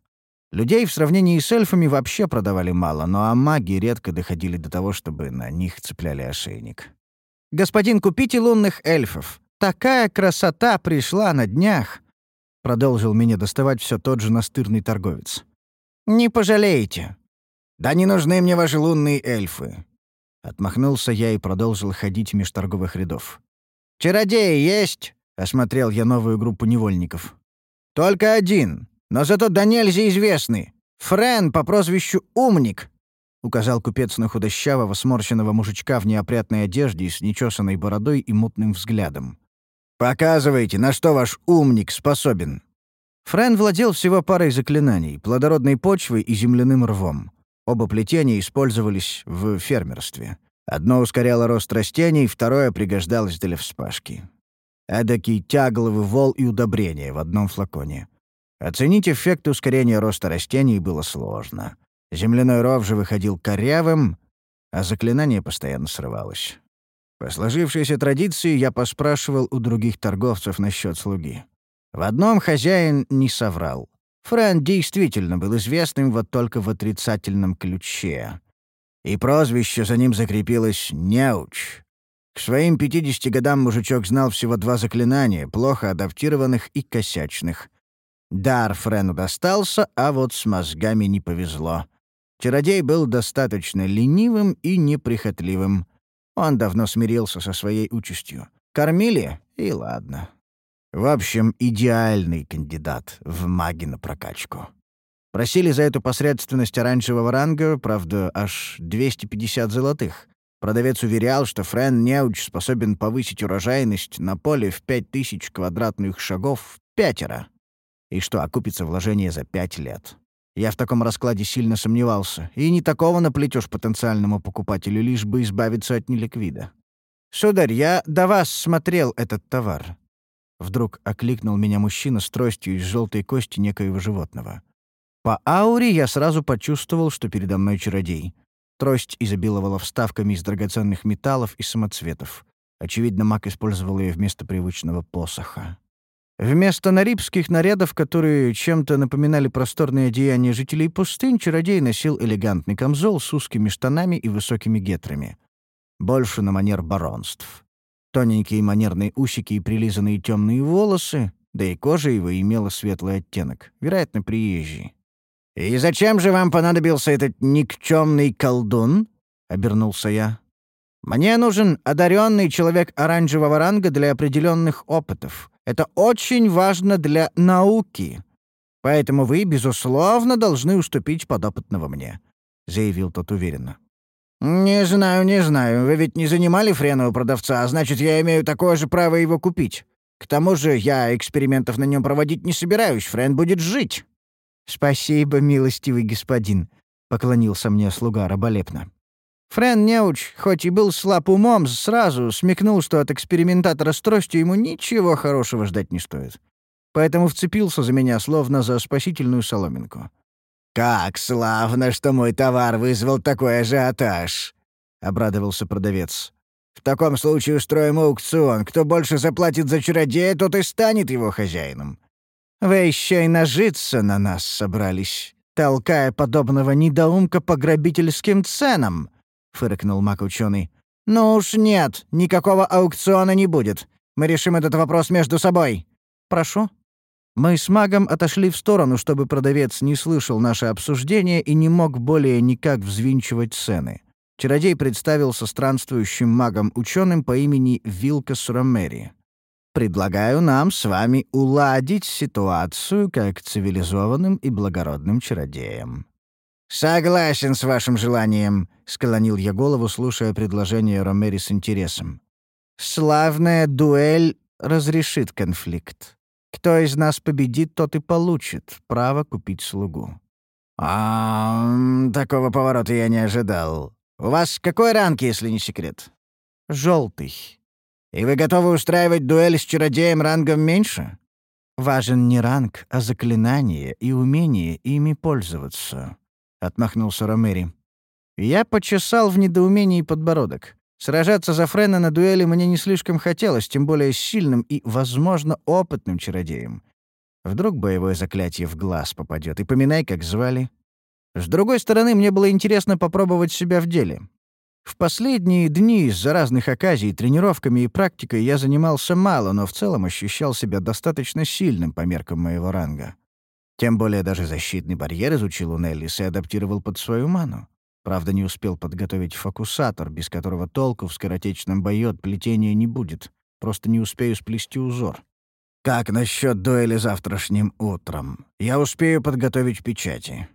Людей в сравнении с эльфами вообще продавали мало, но а маги редко доходили до того, чтобы на них цепляли ошейник. «Господин, купите лунных эльфов. Такая красота пришла на днях!» — продолжил меня доставать все тот же настырный торговец. «Не пожалеете». «Да не нужны мне ваши лунные эльфы!» Отмахнулся я и продолжил ходить меж торговых рядов. «Чародеи есть?» — осмотрел я новую группу невольников. «Только один, но зато до нельзя известный. Френ по прозвищу Умник», — указал купец на худощавого, сморщенного мужичка в неопрятной одежде и с нечесанной бородой и мутным взглядом. «Показывайте, на что ваш умник способен». Френ владел всего парой заклинаний — плодородной почвой и земляным рвом. Оба плетения использовались в фермерстве. Одно ускоряло рост растений, второе пригождалось для вспашки. Эдакий тягловый вол и удобрение в одном флаконе. Оценить эффект ускорения роста растений было сложно. Земляной ров же выходил корявым, а заклинание постоянно срывалось. По сложившейся традиции я поспрашивал у других торговцев насчет слуги. В одном хозяин не соврал. Френ действительно был известным вот только в отрицательном ключе. И прозвище за ним закрепилось «Неуч». К своим пятидесяти годам мужичок знал всего два заклинания, плохо адаптированных и косячных. Дар Френу достался, а вот с мозгами не повезло. Чародей был достаточно ленивым и неприхотливым. Он давно смирился со своей участью. Кормили — и ладно. В общем, идеальный кандидат в маги на прокачку. Просили за эту посредственность оранжевого ранга, правда, аж двести пятьдесят золотых. Продавец уверял, что Френ Неуч способен повысить урожайность на поле в пять тысяч квадратных шагов в пятеро. И что окупится вложение за пять лет. Я в таком раскладе сильно сомневался. И не такого наплетешь потенциальному покупателю, лишь бы избавиться от неликвида. «Сударь, я до вас смотрел этот товар». Вдруг окликнул меня мужчина с тростью из желтой кости некоего животного. По ауре я сразу почувствовал, что передо мной чародей. Трость изобиловала вставками из драгоценных металлов и самоцветов. Очевидно, маг использовал ее вместо привычного посоха. Вместо нарибских нарядов, которые чем-то напоминали просторные одеяния жителей пустынь, чародей носил элегантный камзол с узкими штанами и высокими гетрами. Больше на манер баронств. Тоненькие манерные усики и прилизанные темные волосы, да и кожа его имела светлый оттенок, вероятно, приезжий. «И зачем же вам понадобился этот никчемный колдун?» — обернулся я. «Мне нужен одаренный человек оранжевого ранга для определенных опытов. Это очень важно для науки. Поэтому вы, безусловно, должны уступить подопытного мне», — заявил тот уверенно. «Не знаю, не знаю. Вы ведь не занимали Френа у продавца, а значит, я имею такое же право его купить. К тому же я экспериментов на нем проводить не собираюсь. Френ будет жить». «Спасибо, милостивый господин», — поклонился мне слуга раболепно. Френ Неуч, хоть и был слаб умом, сразу смекнул, что от экспериментатора с тростью ему ничего хорошего ждать не стоит. Поэтому вцепился за меня, словно за спасительную соломинку. «Как славно, что мой товар вызвал такой ажиотаж!» — обрадовался продавец. «В таком случае устроим аукцион. Кто больше заплатит за чародея, тот и станет его хозяином». «Вы еще и нажиться на нас собрались, толкая подобного недоумка по грабительским ценам», — фыркнул маг-ученый. «Ну уж нет, никакого аукциона не будет. Мы решим этот вопрос между собой». «Прошу». Мы с магом отошли в сторону, чтобы продавец не слышал наше обсуждение и не мог более никак взвинчивать цены. Чародей представился странствующим магом-ученым по имени Вилкас Ромери. «Предлагаю нам с вами уладить ситуацию как цивилизованным и благородным чародеям». «Согласен с вашим желанием», — склонил я голову, слушая предложение Ромери с интересом. «Славная дуэль разрешит конфликт. Кто из нас победит, тот и получит право купить слугу». «А, такого поворота я не ожидал. У вас какой ранг, если не секрет?» «Желтый». «И вы готовы устраивать дуэль с чародеем рангом меньше?» «Важен не ранг, а заклинание и умение ими пользоваться», — отмахнулся Ромери. Я почесал в недоумении подбородок. Сражаться за Френа на дуэли мне не слишком хотелось, тем более с сильным и, возможно, опытным чародеем. Вдруг боевое заклятие в глаз попадет, и поминай, как звали. С другой стороны, мне было интересно попробовать себя в деле. В последние дни из-за разных оказий тренировками и практикой я занимался мало, но в целом ощущал себя достаточно сильным по меркам моего ранга. Тем более даже защитный барьер изучил у Неллис и адаптировал под свою ману. Правда, не успел подготовить фокусатор, без которого толку в скоротечном бою от плетения не будет. Просто не успею сплести узор. Как насчет дуэли завтрашним утром? Я успею подготовить печати.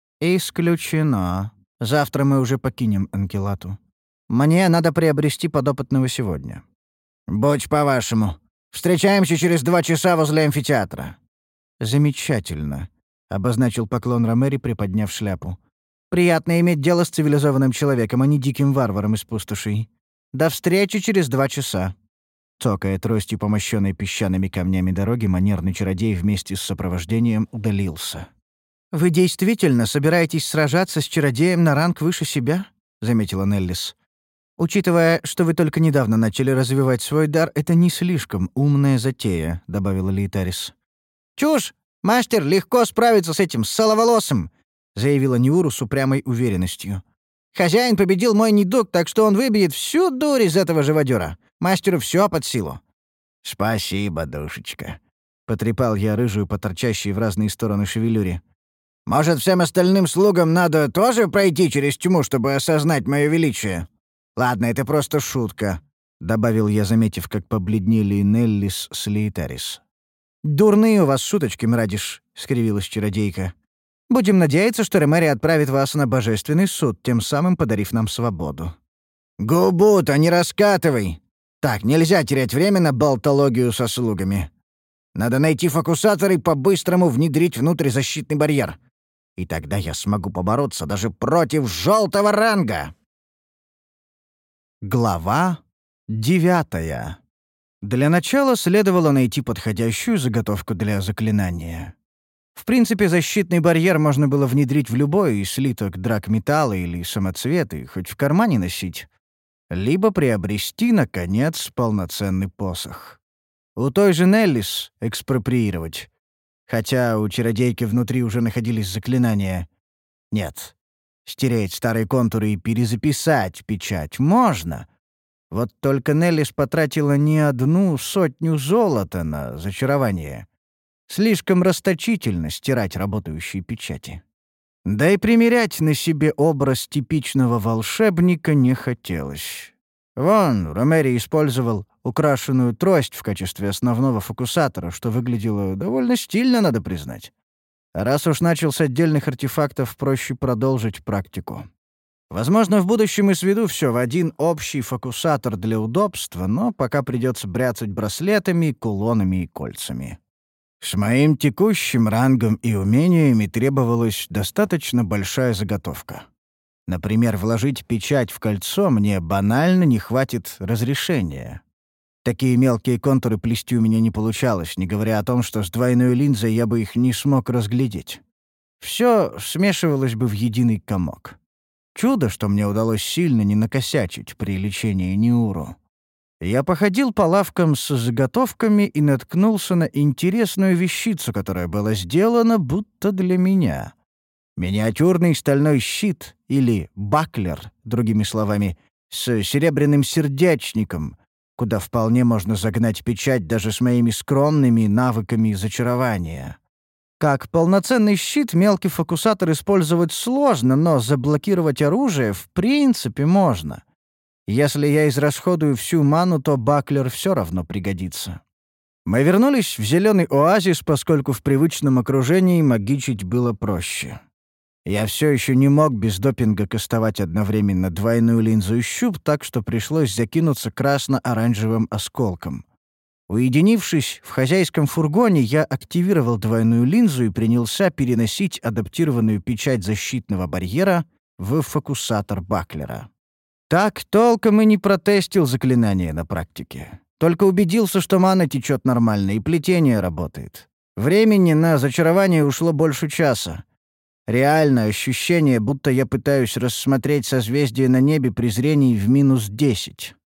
Исключено. Завтра мы уже покинем Анкелату. Мне надо приобрести подопытного сегодня. Будь по-вашему. Встречаемся через два часа возле амфитеатра. Замечательно, обозначил поклон Ромери, приподняв шляпу. Приятно иметь дело с цивилизованным человеком, а не диким варваром из пустошей. До встречи через два часа. Цокая тростью по мощенной песчаными камнями дороги, манерный чародей вместе с сопровождением удалился. «Вы действительно собираетесь сражаться с чародеем на ранг выше себя?» — заметила Неллис. «Учитывая, что вы только недавно начали развивать свой дар, это не слишком умная затея», — добавила Лейтарис. «Чушь! Мастер легко справится с этим соловолосым!» — заявила Ниуру с упрямой уверенностью. «Хозяин победил мой недуг, так что он выбьет всю дурь из этого живодёра. Мастеру всё под силу». «Спасибо, душечка», — потрепал я рыжую по торчащей в разные стороны шевелюре. «Может, всем остальным слугам надо тоже пройти через тьму, чтобы осознать моё величие? Ладно, это просто шутка», — добавил я, заметив, как побледнели Неллис с Лейтарис. «Дурные у вас шуточки, Мрадиш», — скривилась чародейка. «Будем надеяться, что Ремери отправит вас на божественный суд, тем самым подарив нам свободу». «Губу-то не раскатывай! Так, нельзя терять время на болтологию со слугами. Надо найти фокусатор и по-быстрому внедрить внутрь защитный барьер. И тогда я смогу побороться даже против желтого ранга». Глава девятая. Для начала следовало найти подходящую заготовку для заклинания. В принципе, защитный барьер можно было внедрить в любой слиток драгметалла или самоцвет и хоть в кармане носить. Либо приобрести, наконец, полноценный посох. У той же Неллис экспроприировать. Хотя у чародейки внутри уже находились заклинания. Нет. Стереть старые контуры и перезаписать печать можно. Вот только Неллис потратила не одну сотню золота на зачарование. Слишком расточительно стирать работающие печати. Да и примерять на себе образ типичного волшебника не хотелось. Вон, Ромери использовал украшенную трость в качестве основного фокусатора, что выглядело довольно стильно, надо признать. А раз уж начал с отдельных артефактов, проще продолжить практику. Возможно, в будущем и сведу все в один общий фокусатор для удобства, но пока придется бряцать браслетами, кулонами и кольцами. С моим текущим рангом и умениями требовалась достаточно большая заготовка. Например, вложить печать в кольцо мне банально не хватит разрешения. Такие мелкие контуры плести у меня не получалось, не говоря о том, что с двойной линзой я бы их не смог разглядеть. Все смешивалось бы в единый комок. Чудо, что мне удалось сильно не накосячить при лечении Ниуру. Я походил по лавкам с заготовками и наткнулся на интересную вещицу, которая была сделана будто для меня. Миниатюрный стальной щит, или баклер, другими словами, с серебряным сердечником, куда вполне можно загнать печать даже с моими скромными навыками зачарования. Как полноценный щит мелкий фокусатор использовать сложно, но заблокировать оружие в принципе можно. Если я израсходую всю ману, то баклер все равно пригодится. Мы вернулись в зеленый оазис, поскольку в привычном окружении магичить было проще. Я все еще не мог без допинга кастовать одновременно двойную линзу и щуп, так что пришлось закинуться красно-оранжевым осколком. Уединившись в хозяйском фургоне, я активировал двойную линзу и принялся переносить адаптированную печать защитного барьера в фокусатор баклера. Так толком и не протестил заклинание на практике. Только убедился, что мана течет нормально и плетение работает. Времени на зачарование ушло больше часа. Реально ощущение, будто я пытаюсь рассмотреть созвездие на небе при зрении в минус десять.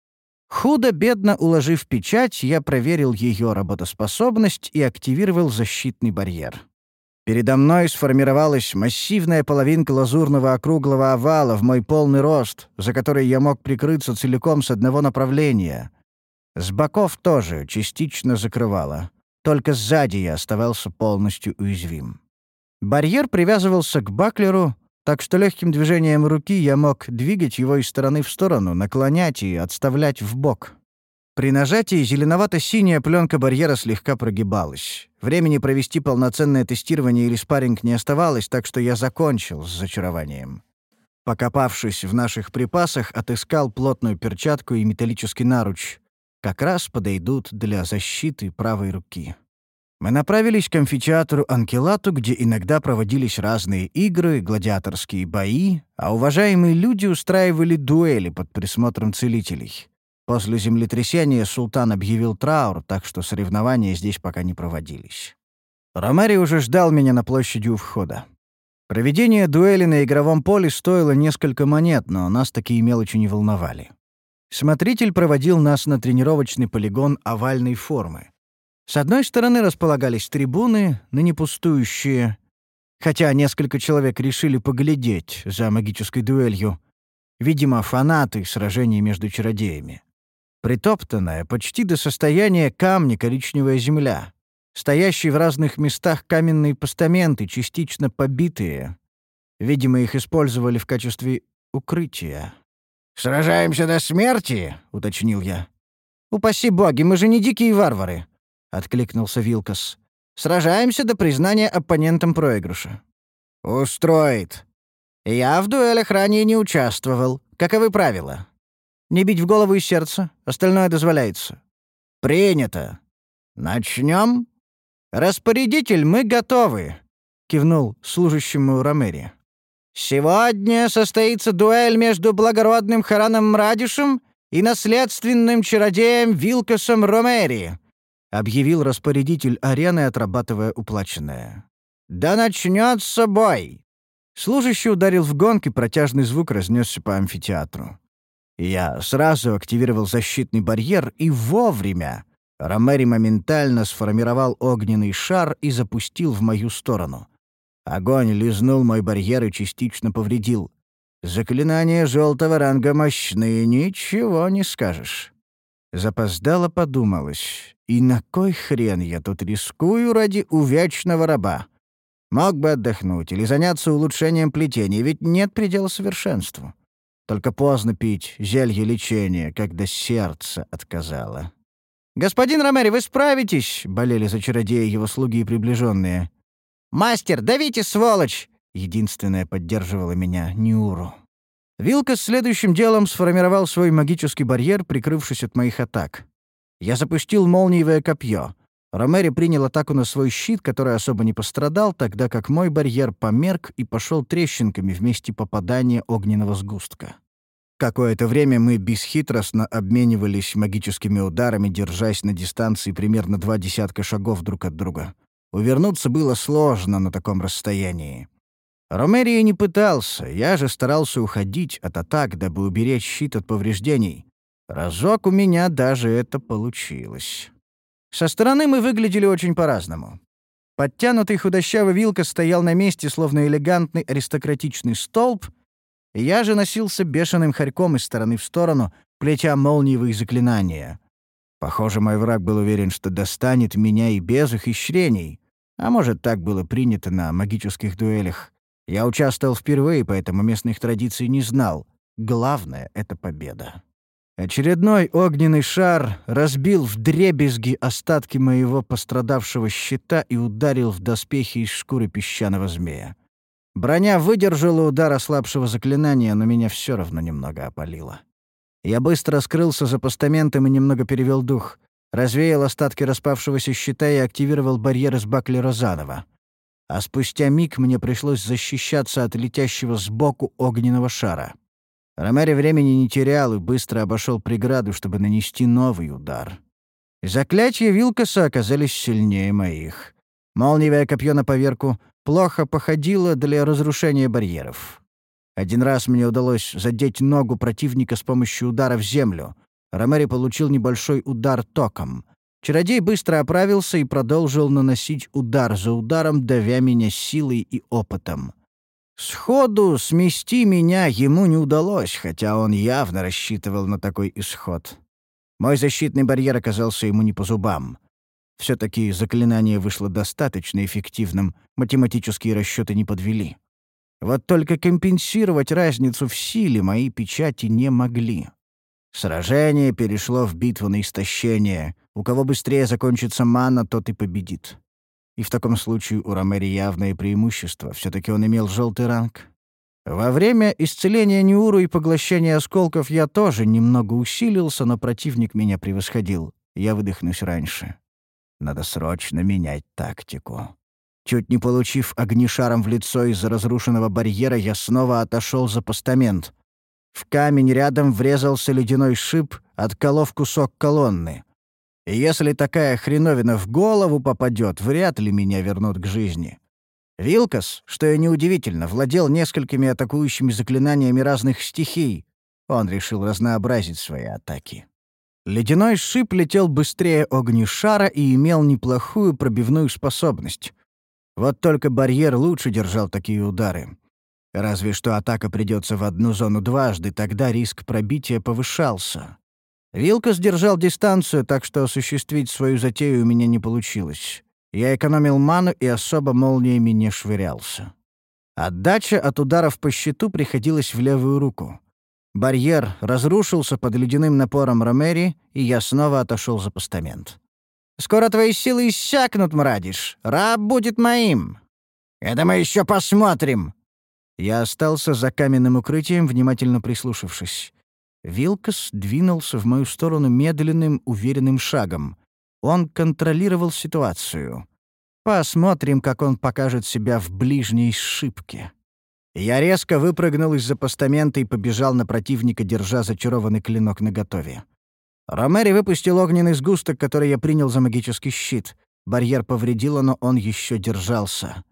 Худо-бедно уложив печать, я проверил ее работоспособность и активировал защитный барьер. Передо мной сформировалась массивная половинка лазурного округлого овала в мой полный рост, за который я мог прикрыться целиком с одного направления. С боков тоже частично закрывало. Только сзади я оставался полностью уязвим. Барьер привязывался к баклеру, так что легким движением руки я мог двигать его из стороны в сторону, наклонять и отставлять в бок. При нажатии зеленовато-синяя пленка барьера слегка прогибалась. Времени провести полноценное тестирование или спарринг не оставалось, так что я закончил с зачарованием. Покопавшись в наших припасах, отыскал плотную перчатку и металлический наруч. Как раз подойдут для защиты правой руки. Мы направились к амфитеатру Анкелату, где иногда проводились разные игры, гладиаторские бои, а уважаемые люди устраивали дуэли под присмотром целителей. После землетрясения султан объявил траур, так что соревнования здесь пока не проводились. Ромери уже ждал меня на площади у входа. Проведение дуэли на игровом поле стоило несколько монет, но нас такие мелочи не волновали. Смотритель проводил нас на тренировочный полигон овальной формы. С одной стороны располагались трибуны, ныне пустующие, хотя несколько человек решили поглядеть за магической дуэлью. Видимо, фанаты сражений между чародеями. Притоптанная почти до состояния камня коричневая земля. Стоящие в разных местах каменные постаменты, частично побитые. Видимо, их использовали в качестве укрытия. «Сражаемся до смерти?» — уточнил я. «Упаси боги, мы же не дикие варвары!» — откликнулся Вилкас. «Сражаемся до признания оппонентом проигрыша». «Устроит. Я в дуэлях ранее не участвовал. Каковы правила?» «Не бить в голову и сердце. Остальное дозволяется». «Принято. Начнем?» «Распорядитель, мы готовы», — кивнул служащему Ромери. «Сегодня состоится дуэль между благородным Хараном Мрадишем и наследственным чародеем Вилкасом Ромери», — объявил распорядитель арены, отрабатывая уплаченное. «Да начнется бой!» Служащий ударил в гонг, и протяжный звук разнесся по амфитеатру. Я сразу активировал защитный барьер, и вовремя Ромери моментально сформировал огненный шар и запустил в мою сторону. Огонь лизнул мой барьер и частично повредил. Заклинания желтого ранга мощные, ничего не скажешь. Запоздало подумалось, и на кой хрен я тут рискую ради увечного раба? Мог бы отдохнуть или заняться улучшением плетения, ведь нет предела совершенству. Только поздно пить зелье лечения, когда сердце отказало. «Господин Ромери, вы справитесь!» — болели за чародея его слуги и приближенные. «Мастер, давите, сволочь!» — единственная поддерживала меня Ниуру. Вилкас следующим делом сформировал свой магический барьер, прикрывшись от моих атак. Я запустил молниевое копье. Ромери принял атаку на свой щит, который особо не пострадал, тогда как мой барьер померк и пошел трещинками в месте попадания огненного сгустка. Какое-то время мы бесхитростно обменивались магическими ударами, держась на дистанции примерно два десятка шагов друг от друга. Увернуться было сложно на таком расстоянии. Ромери не пытался, я же старался уходить от атак, дабы уберечь щит от повреждений. Разок у меня даже это получилось. Со стороны мы выглядели очень по-разному. Подтянутый худощавый Вилка стоял на месте, словно элегантный аристократичный столб. Я же носился бешеным хорьком из стороны в сторону, плетя молниевые заклинания. Похоже, мой враг был уверен, что достанет меня и без ухищрений. А может, так было принято на магических дуэлях. Я участвовал впервые, поэтому местных традиций не знал. Главное — это победа. Очередной огненный шар разбил вдребезги остатки моего пострадавшего щита и ударил в доспехи из шкуры песчаного змея. Броня выдержала удар ослабшего заклинания, но меня все равно немного опалило. Я быстро скрылся за постаментом и немного перевел дух. Развеял остатки распавшегося щита и активировал барьер из баклера заново. А спустя миг мне пришлось защищаться от летящего сбоку огненного шара. Ромери времени не терял и быстро обошел преграду, чтобы нанести новый удар. Заклятия Вилкаса оказались сильнее моих. Молниевое копье на поверку плохо походило для разрушения барьеров. Один раз мне удалось задеть ногу противника с помощью удара в землю. Ромери получил небольшой удар током. Чародей быстро оправился и продолжил наносить удар за ударом, давя меня силой и опытом. Сходу смести меня ему не удалось, хотя он явно рассчитывал на такой исход. Мой защитный барьер оказался ему не по зубам. Все-таки заклинание вышло достаточно эффективным, математические расчеты не подвели. Вот только компенсировать разницу в силе мои печати не могли. Сражение перешло в битву на истощение. У кого быстрее закончится мана, тот и победит. И в таком случае у Ромери явное преимущество. Все-таки он имел желтый ранг. Во время исцеления Ньюру и поглощения осколков я тоже немного усилился, но противник меня превосходил. Я выдохнусь раньше. Надо срочно менять тактику. Чуть не получив огнешаром в лицо из-за разрушенного барьера, я снова отошел за постамент. В камень рядом врезался ледяной шип, отколов кусок колонны. И если такая хреновина в голову попадет, вряд ли меня вернут к жизни. Вилкас, что и неудивительно, владел несколькими атакующими заклинаниями разных стихий. Он решил разнообразить свои атаки. Ледяной шип летел быстрее огнешара и имел неплохую пробивную способность. Вот только барьер лучше держал такие удары. Разве что атака придется в одну зону дважды, тогда риск пробития повышался. Вилкас держал дистанцию, так что осуществить свою затею у меня не получилось. Я экономил ману и особо молниями не швырялся. Отдача от ударов по щиту приходилась в левую руку. Барьер разрушился под ледяным напором Ромери, и я снова отошел за постамент. «Скоро твои силы иссякнут, мрадиш. Раб будет моим!» «Это мы еще посмотрим!» Я остался за каменным укрытием, внимательно прислушавшись. Вилкас двинулся в мою сторону медленным, уверенным шагом. Он контролировал ситуацию. Посмотрим, как он покажет себя в ближней сшибке. Я резко выпрыгнул из-за постамента и побежал на противника, держа зачарованный клинок наготове. Ромери выпустил огненный сгусток, который я принял за магический щит. Барьер повредило, но он еще держался.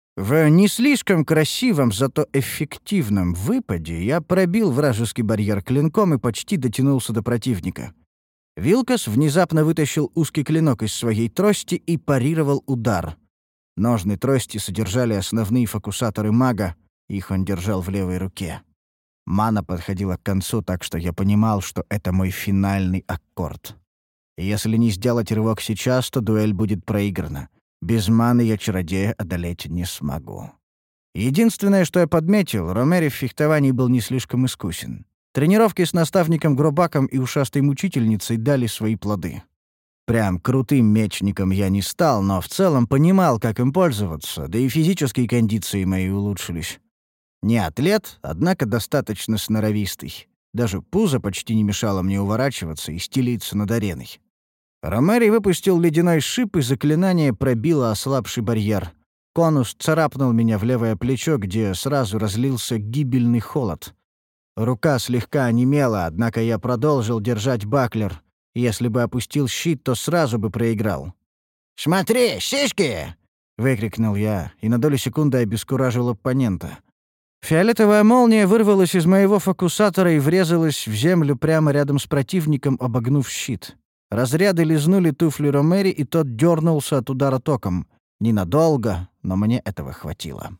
В не слишком красивом, зато эффективном выпаде я пробил вражеский барьер клинком и почти дотянулся до противника. Вилкас внезапно вытащил узкий клинок из своей трости и парировал удар. Ножны трости содержали основные фокусаторы мага, их он держал в левой руке. Мана подходила к концу, так что я понимал, что это мой финальный аккорд. Если не сделать рывок сейчас, то дуэль будет проиграна. Без маны я чародея одолеть не смогу. Единственное, что я подметил, Ромери в фехтовании был не слишком искусен. Тренировки с наставником Гробаком и ушастой мучительницей дали свои плоды. Прям крутым мечником я не стал, но в целом понимал, как им пользоваться, да и физические кондиции мои улучшились. Не атлет, однако достаточно сноровистый. Даже пузо почти не мешало мне уворачиваться и стелиться над ареной. Ромери выпустил ледяной шип, и заклинание пробило ослабший барьер. Конус царапнул меня в левое плечо, где сразу разлился гибельный холод. Рука слегка онемела, однако я продолжил держать баклер. Если бы опустил щит, то сразу бы проиграл. «Смотри, сиськи!» — выкрикнул я, и на долю секунды обескуражил оппонента. Фиолетовая молния вырвалась из моего фокусатора и врезалась в землю прямо рядом с противником, обогнув щит. Разряды лизнули туфли Ромери, и тот дернулся от удара током. Ненадолго, но мне этого хватило.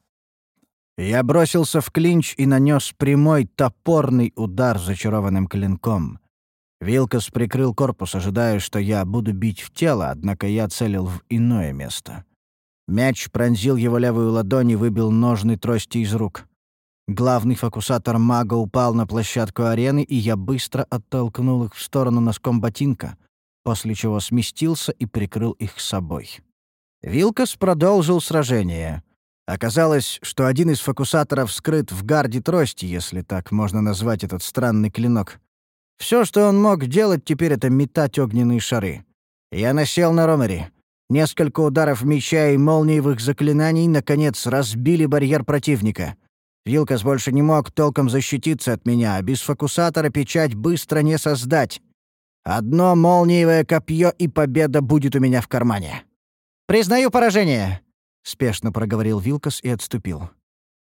Я бросился в клинч и нанес прямой топорный удар зачарованным клинком. Вилкас прикрыл корпус, ожидая, что я буду бить в тело, однако я целил в иное место. Мяч пронзил его левую ладонь и выбил ножны трости из рук. Главный фокусатор мага упал на площадку арены, и я быстро оттолкнул их в сторону носком ботинка, после чего сместился и прикрыл их собой. Вилкас продолжил сражение. Оказалось, что один из фокусаторов скрыт в гарде трости, если так можно назвать этот странный клинок. Все, что он мог делать теперь, — это метать огненные шары. Я насел на Ромери. Несколько ударов меча и молниевых заклинаний, наконец, разбили барьер противника. Вилкас больше не мог толком защититься от меня, а без фокусатора печать быстро не создать. Одно молниевое копье, и победа будет у меня в кармане. «Признаю поражение», — спешно проговорил Вилкас и отступил.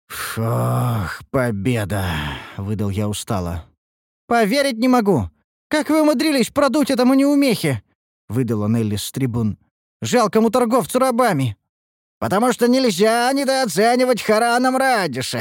«Фух, победа», — выдал я устало. «Поверить не могу. «Как вы умудрились продуть этому неумехе?» — выдала Нелли с трибун. «Жалкому торговцу рабами!» «Потому что нельзя недооценивать Хараном Радиша!»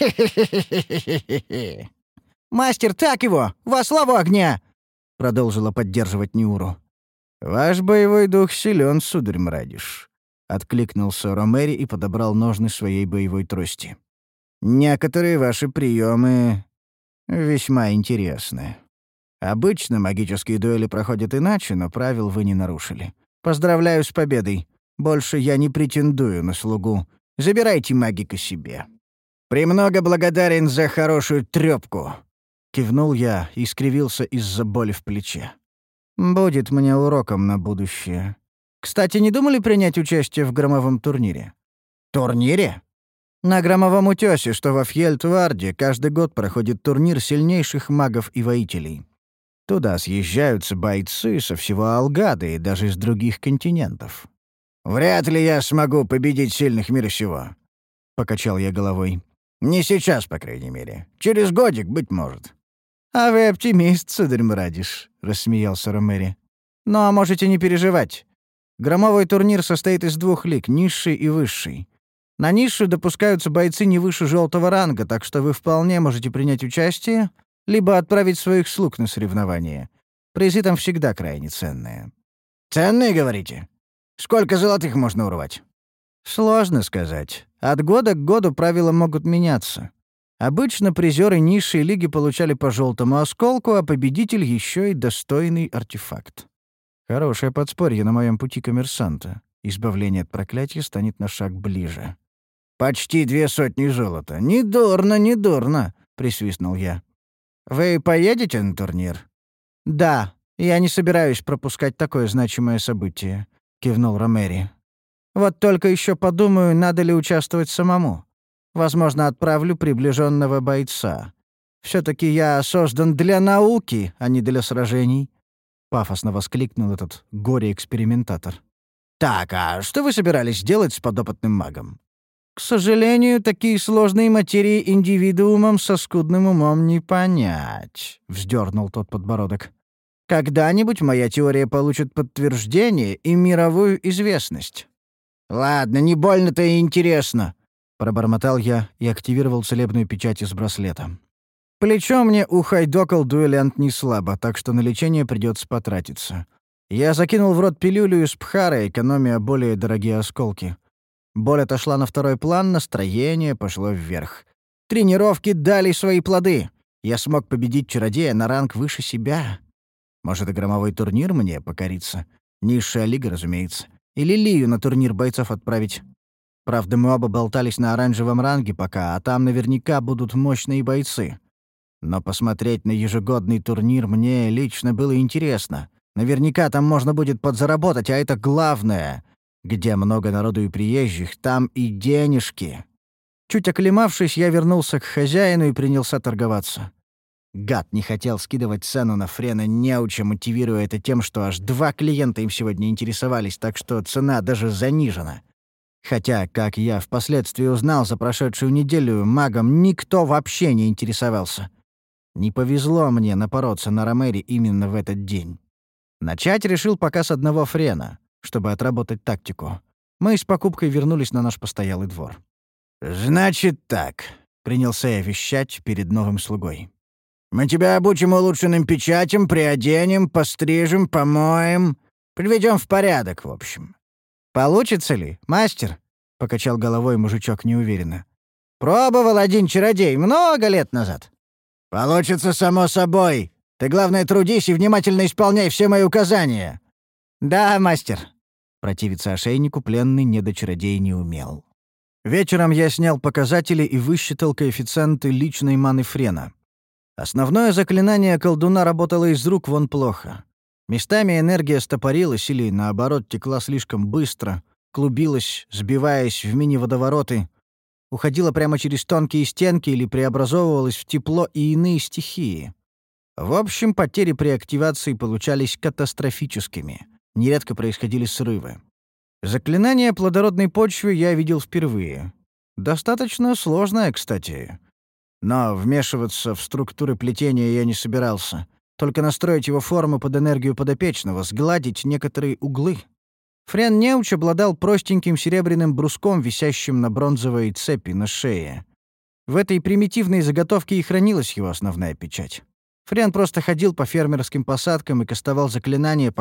«Мастер, так его! Во славу огня!» — продолжила поддерживать Ниуру. «Ваш боевой дух силен, сударь Мрадиш», — откликнулся Ромери и подобрал ножны своей боевой трости. «Некоторые ваши приемы весьма интересны. Обычно магические дуэли проходят иначе, но правил вы не нарушили. Поздравляю с победой. Больше я не претендую на слугу. Забирайте магика себе». «Премного благодарен за хорошую трёпку», — кивнул я и скривился из-за боли в плече. «Будет мне уроком на будущее. Кстати, не думали принять участие в громовом турнире?» «Турнире?» «На громовом утёсе, что во Фьельтварде, каждый год проходит турнир сильнейших магов и воителей. Туда съезжаются бойцы со всего Алгады и даже из других континентов». «Вряд ли я смогу победить сильных мира сего», — покачал я головой. «Не сейчас, по крайней мере. Через годик, быть может». «А вы оптимист, сударь Мрадиш», — рассмеялся Ромери. «Но можете не переживать. Громовой турнир состоит из двух лиг — низшей и высшей. На низшую допускаются бойцы не выше желтого ранга, так что вы вполне можете принять участие, либо отправить своих слуг на соревнования. Призы там всегда крайне ценные». «Ценные, говорите? Сколько золотых можно урвать?» «Сложно сказать. От года к году правила могут меняться. Обычно призеры низшей лиги получали по желтому осколку, а победитель еще и достойный артефакт. Хорошее подспорье на моем пути коммерсанта. Избавление от проклятия станет на шаг ближе». «Почти две сотни золота. Недурно, недурно», — присвистнул я. «Вы поедете на турнир?» «Да, я не собираюсь пропускать такое значимое событие», — кивнул Ромери. «Вот только еще подумаю, надо ли участвовать самому. Возможно, отправлю приближенного бойца. Все-таки я создан для науки, а не для сражений», — пафосно воскликнул этот горе-экспериментатор. «Так, а что вы собирались делать с подопытным магом?» «К сожалению, такие сложные материи индивидуумам со скудным умом не понять», — вздернул тот подбородок. «Когда-нибудь моя теория получит подтверждение и мировую известность». «Ладно, не больно-то и интересно», — пробормотал я и активировал целебную печать из браслета. Плечо мне ухайдокал дуэлянт не слабо, так что на лечение придется потратиться. Я закинул в рот пилюлю из пхара, экономя более дорогие осколки. Боль отошла на второй план, настроение пошло вверх. Тренировки дали свои плоды. Я смог победить чародея на ранг выше себя. Может, и громовой турнир мне покорится? Низшая лига, разумеется. Или Лию на турнир бойцов отправить. Правда, мы оба болтались на оранжевом ранге пока, а там наверняка будут мощные бойцы. Но посмотреть на ежегодный турнир мне лично было интересно. Наверняка там можно будет подзаработать, а это главное. Где много народу и приезжих, там и денежки. Чуть оклемавшись, я вернулся к хозяину и принялся торговаться. Гад не хотел скидывать цену на Френа неуча, мотивируя это тем, что аж два клиента им сегодня интересовались, так что цена даже занижена. Хотя, как я впоследствии узнал за прошедшую неделю, магом никто вообще не интересовался. Не повезло мне напороться на Ромери именно в этот день. Начать решил пока с одного Френа, чтобы отработать тактику. Мы с покупкой вернулись на наш постоялый двор. «Значит так», — принялся я вещать перед новым слугой. «Мы тебя обучим улучшенным печатям, приоденем, пострижем, помоем, приведем в порядок, в общем». «Получится ли, мастер?» — покачал головой мужичок неуверенно. «Пробовал один чародей много лет назад». «Получится само собой. Ты, главное, трудись и внимательно исполняй все мои указания». «Да, мастер». Противиться ошейнику пленный недочародей не умел. Вечером я снял показатели и высчитал коэффициенты личной маны Френа. Основное заклинание колдуна работало из рук вон плохо. Местами энергия стопорилась или, наоборот, текла слишком быстро, клубилась, сбиваясь в мини-водовороты, уходила прямо через тонкие стенки или преобразовывалась в тепло и иные стихии. В общем, потери при активации получались катастрофическими. Нередко происходили срывы. Заклинание плодородной почвы я видел впервые. Достаточно сложное, кстати. Но вмешиваться в структуры плетения я не собирался. Только настроить его форму под энергию подопечного, сгладить некоторые углы. Френ Неуч обладал простеньким серебряным бруском, висящим на бронзовой цепи на шее. В этой примитивной заготовке и хранилась его основная печать. Френ просто ходил по фермерским посадкам и кастовал заклинания,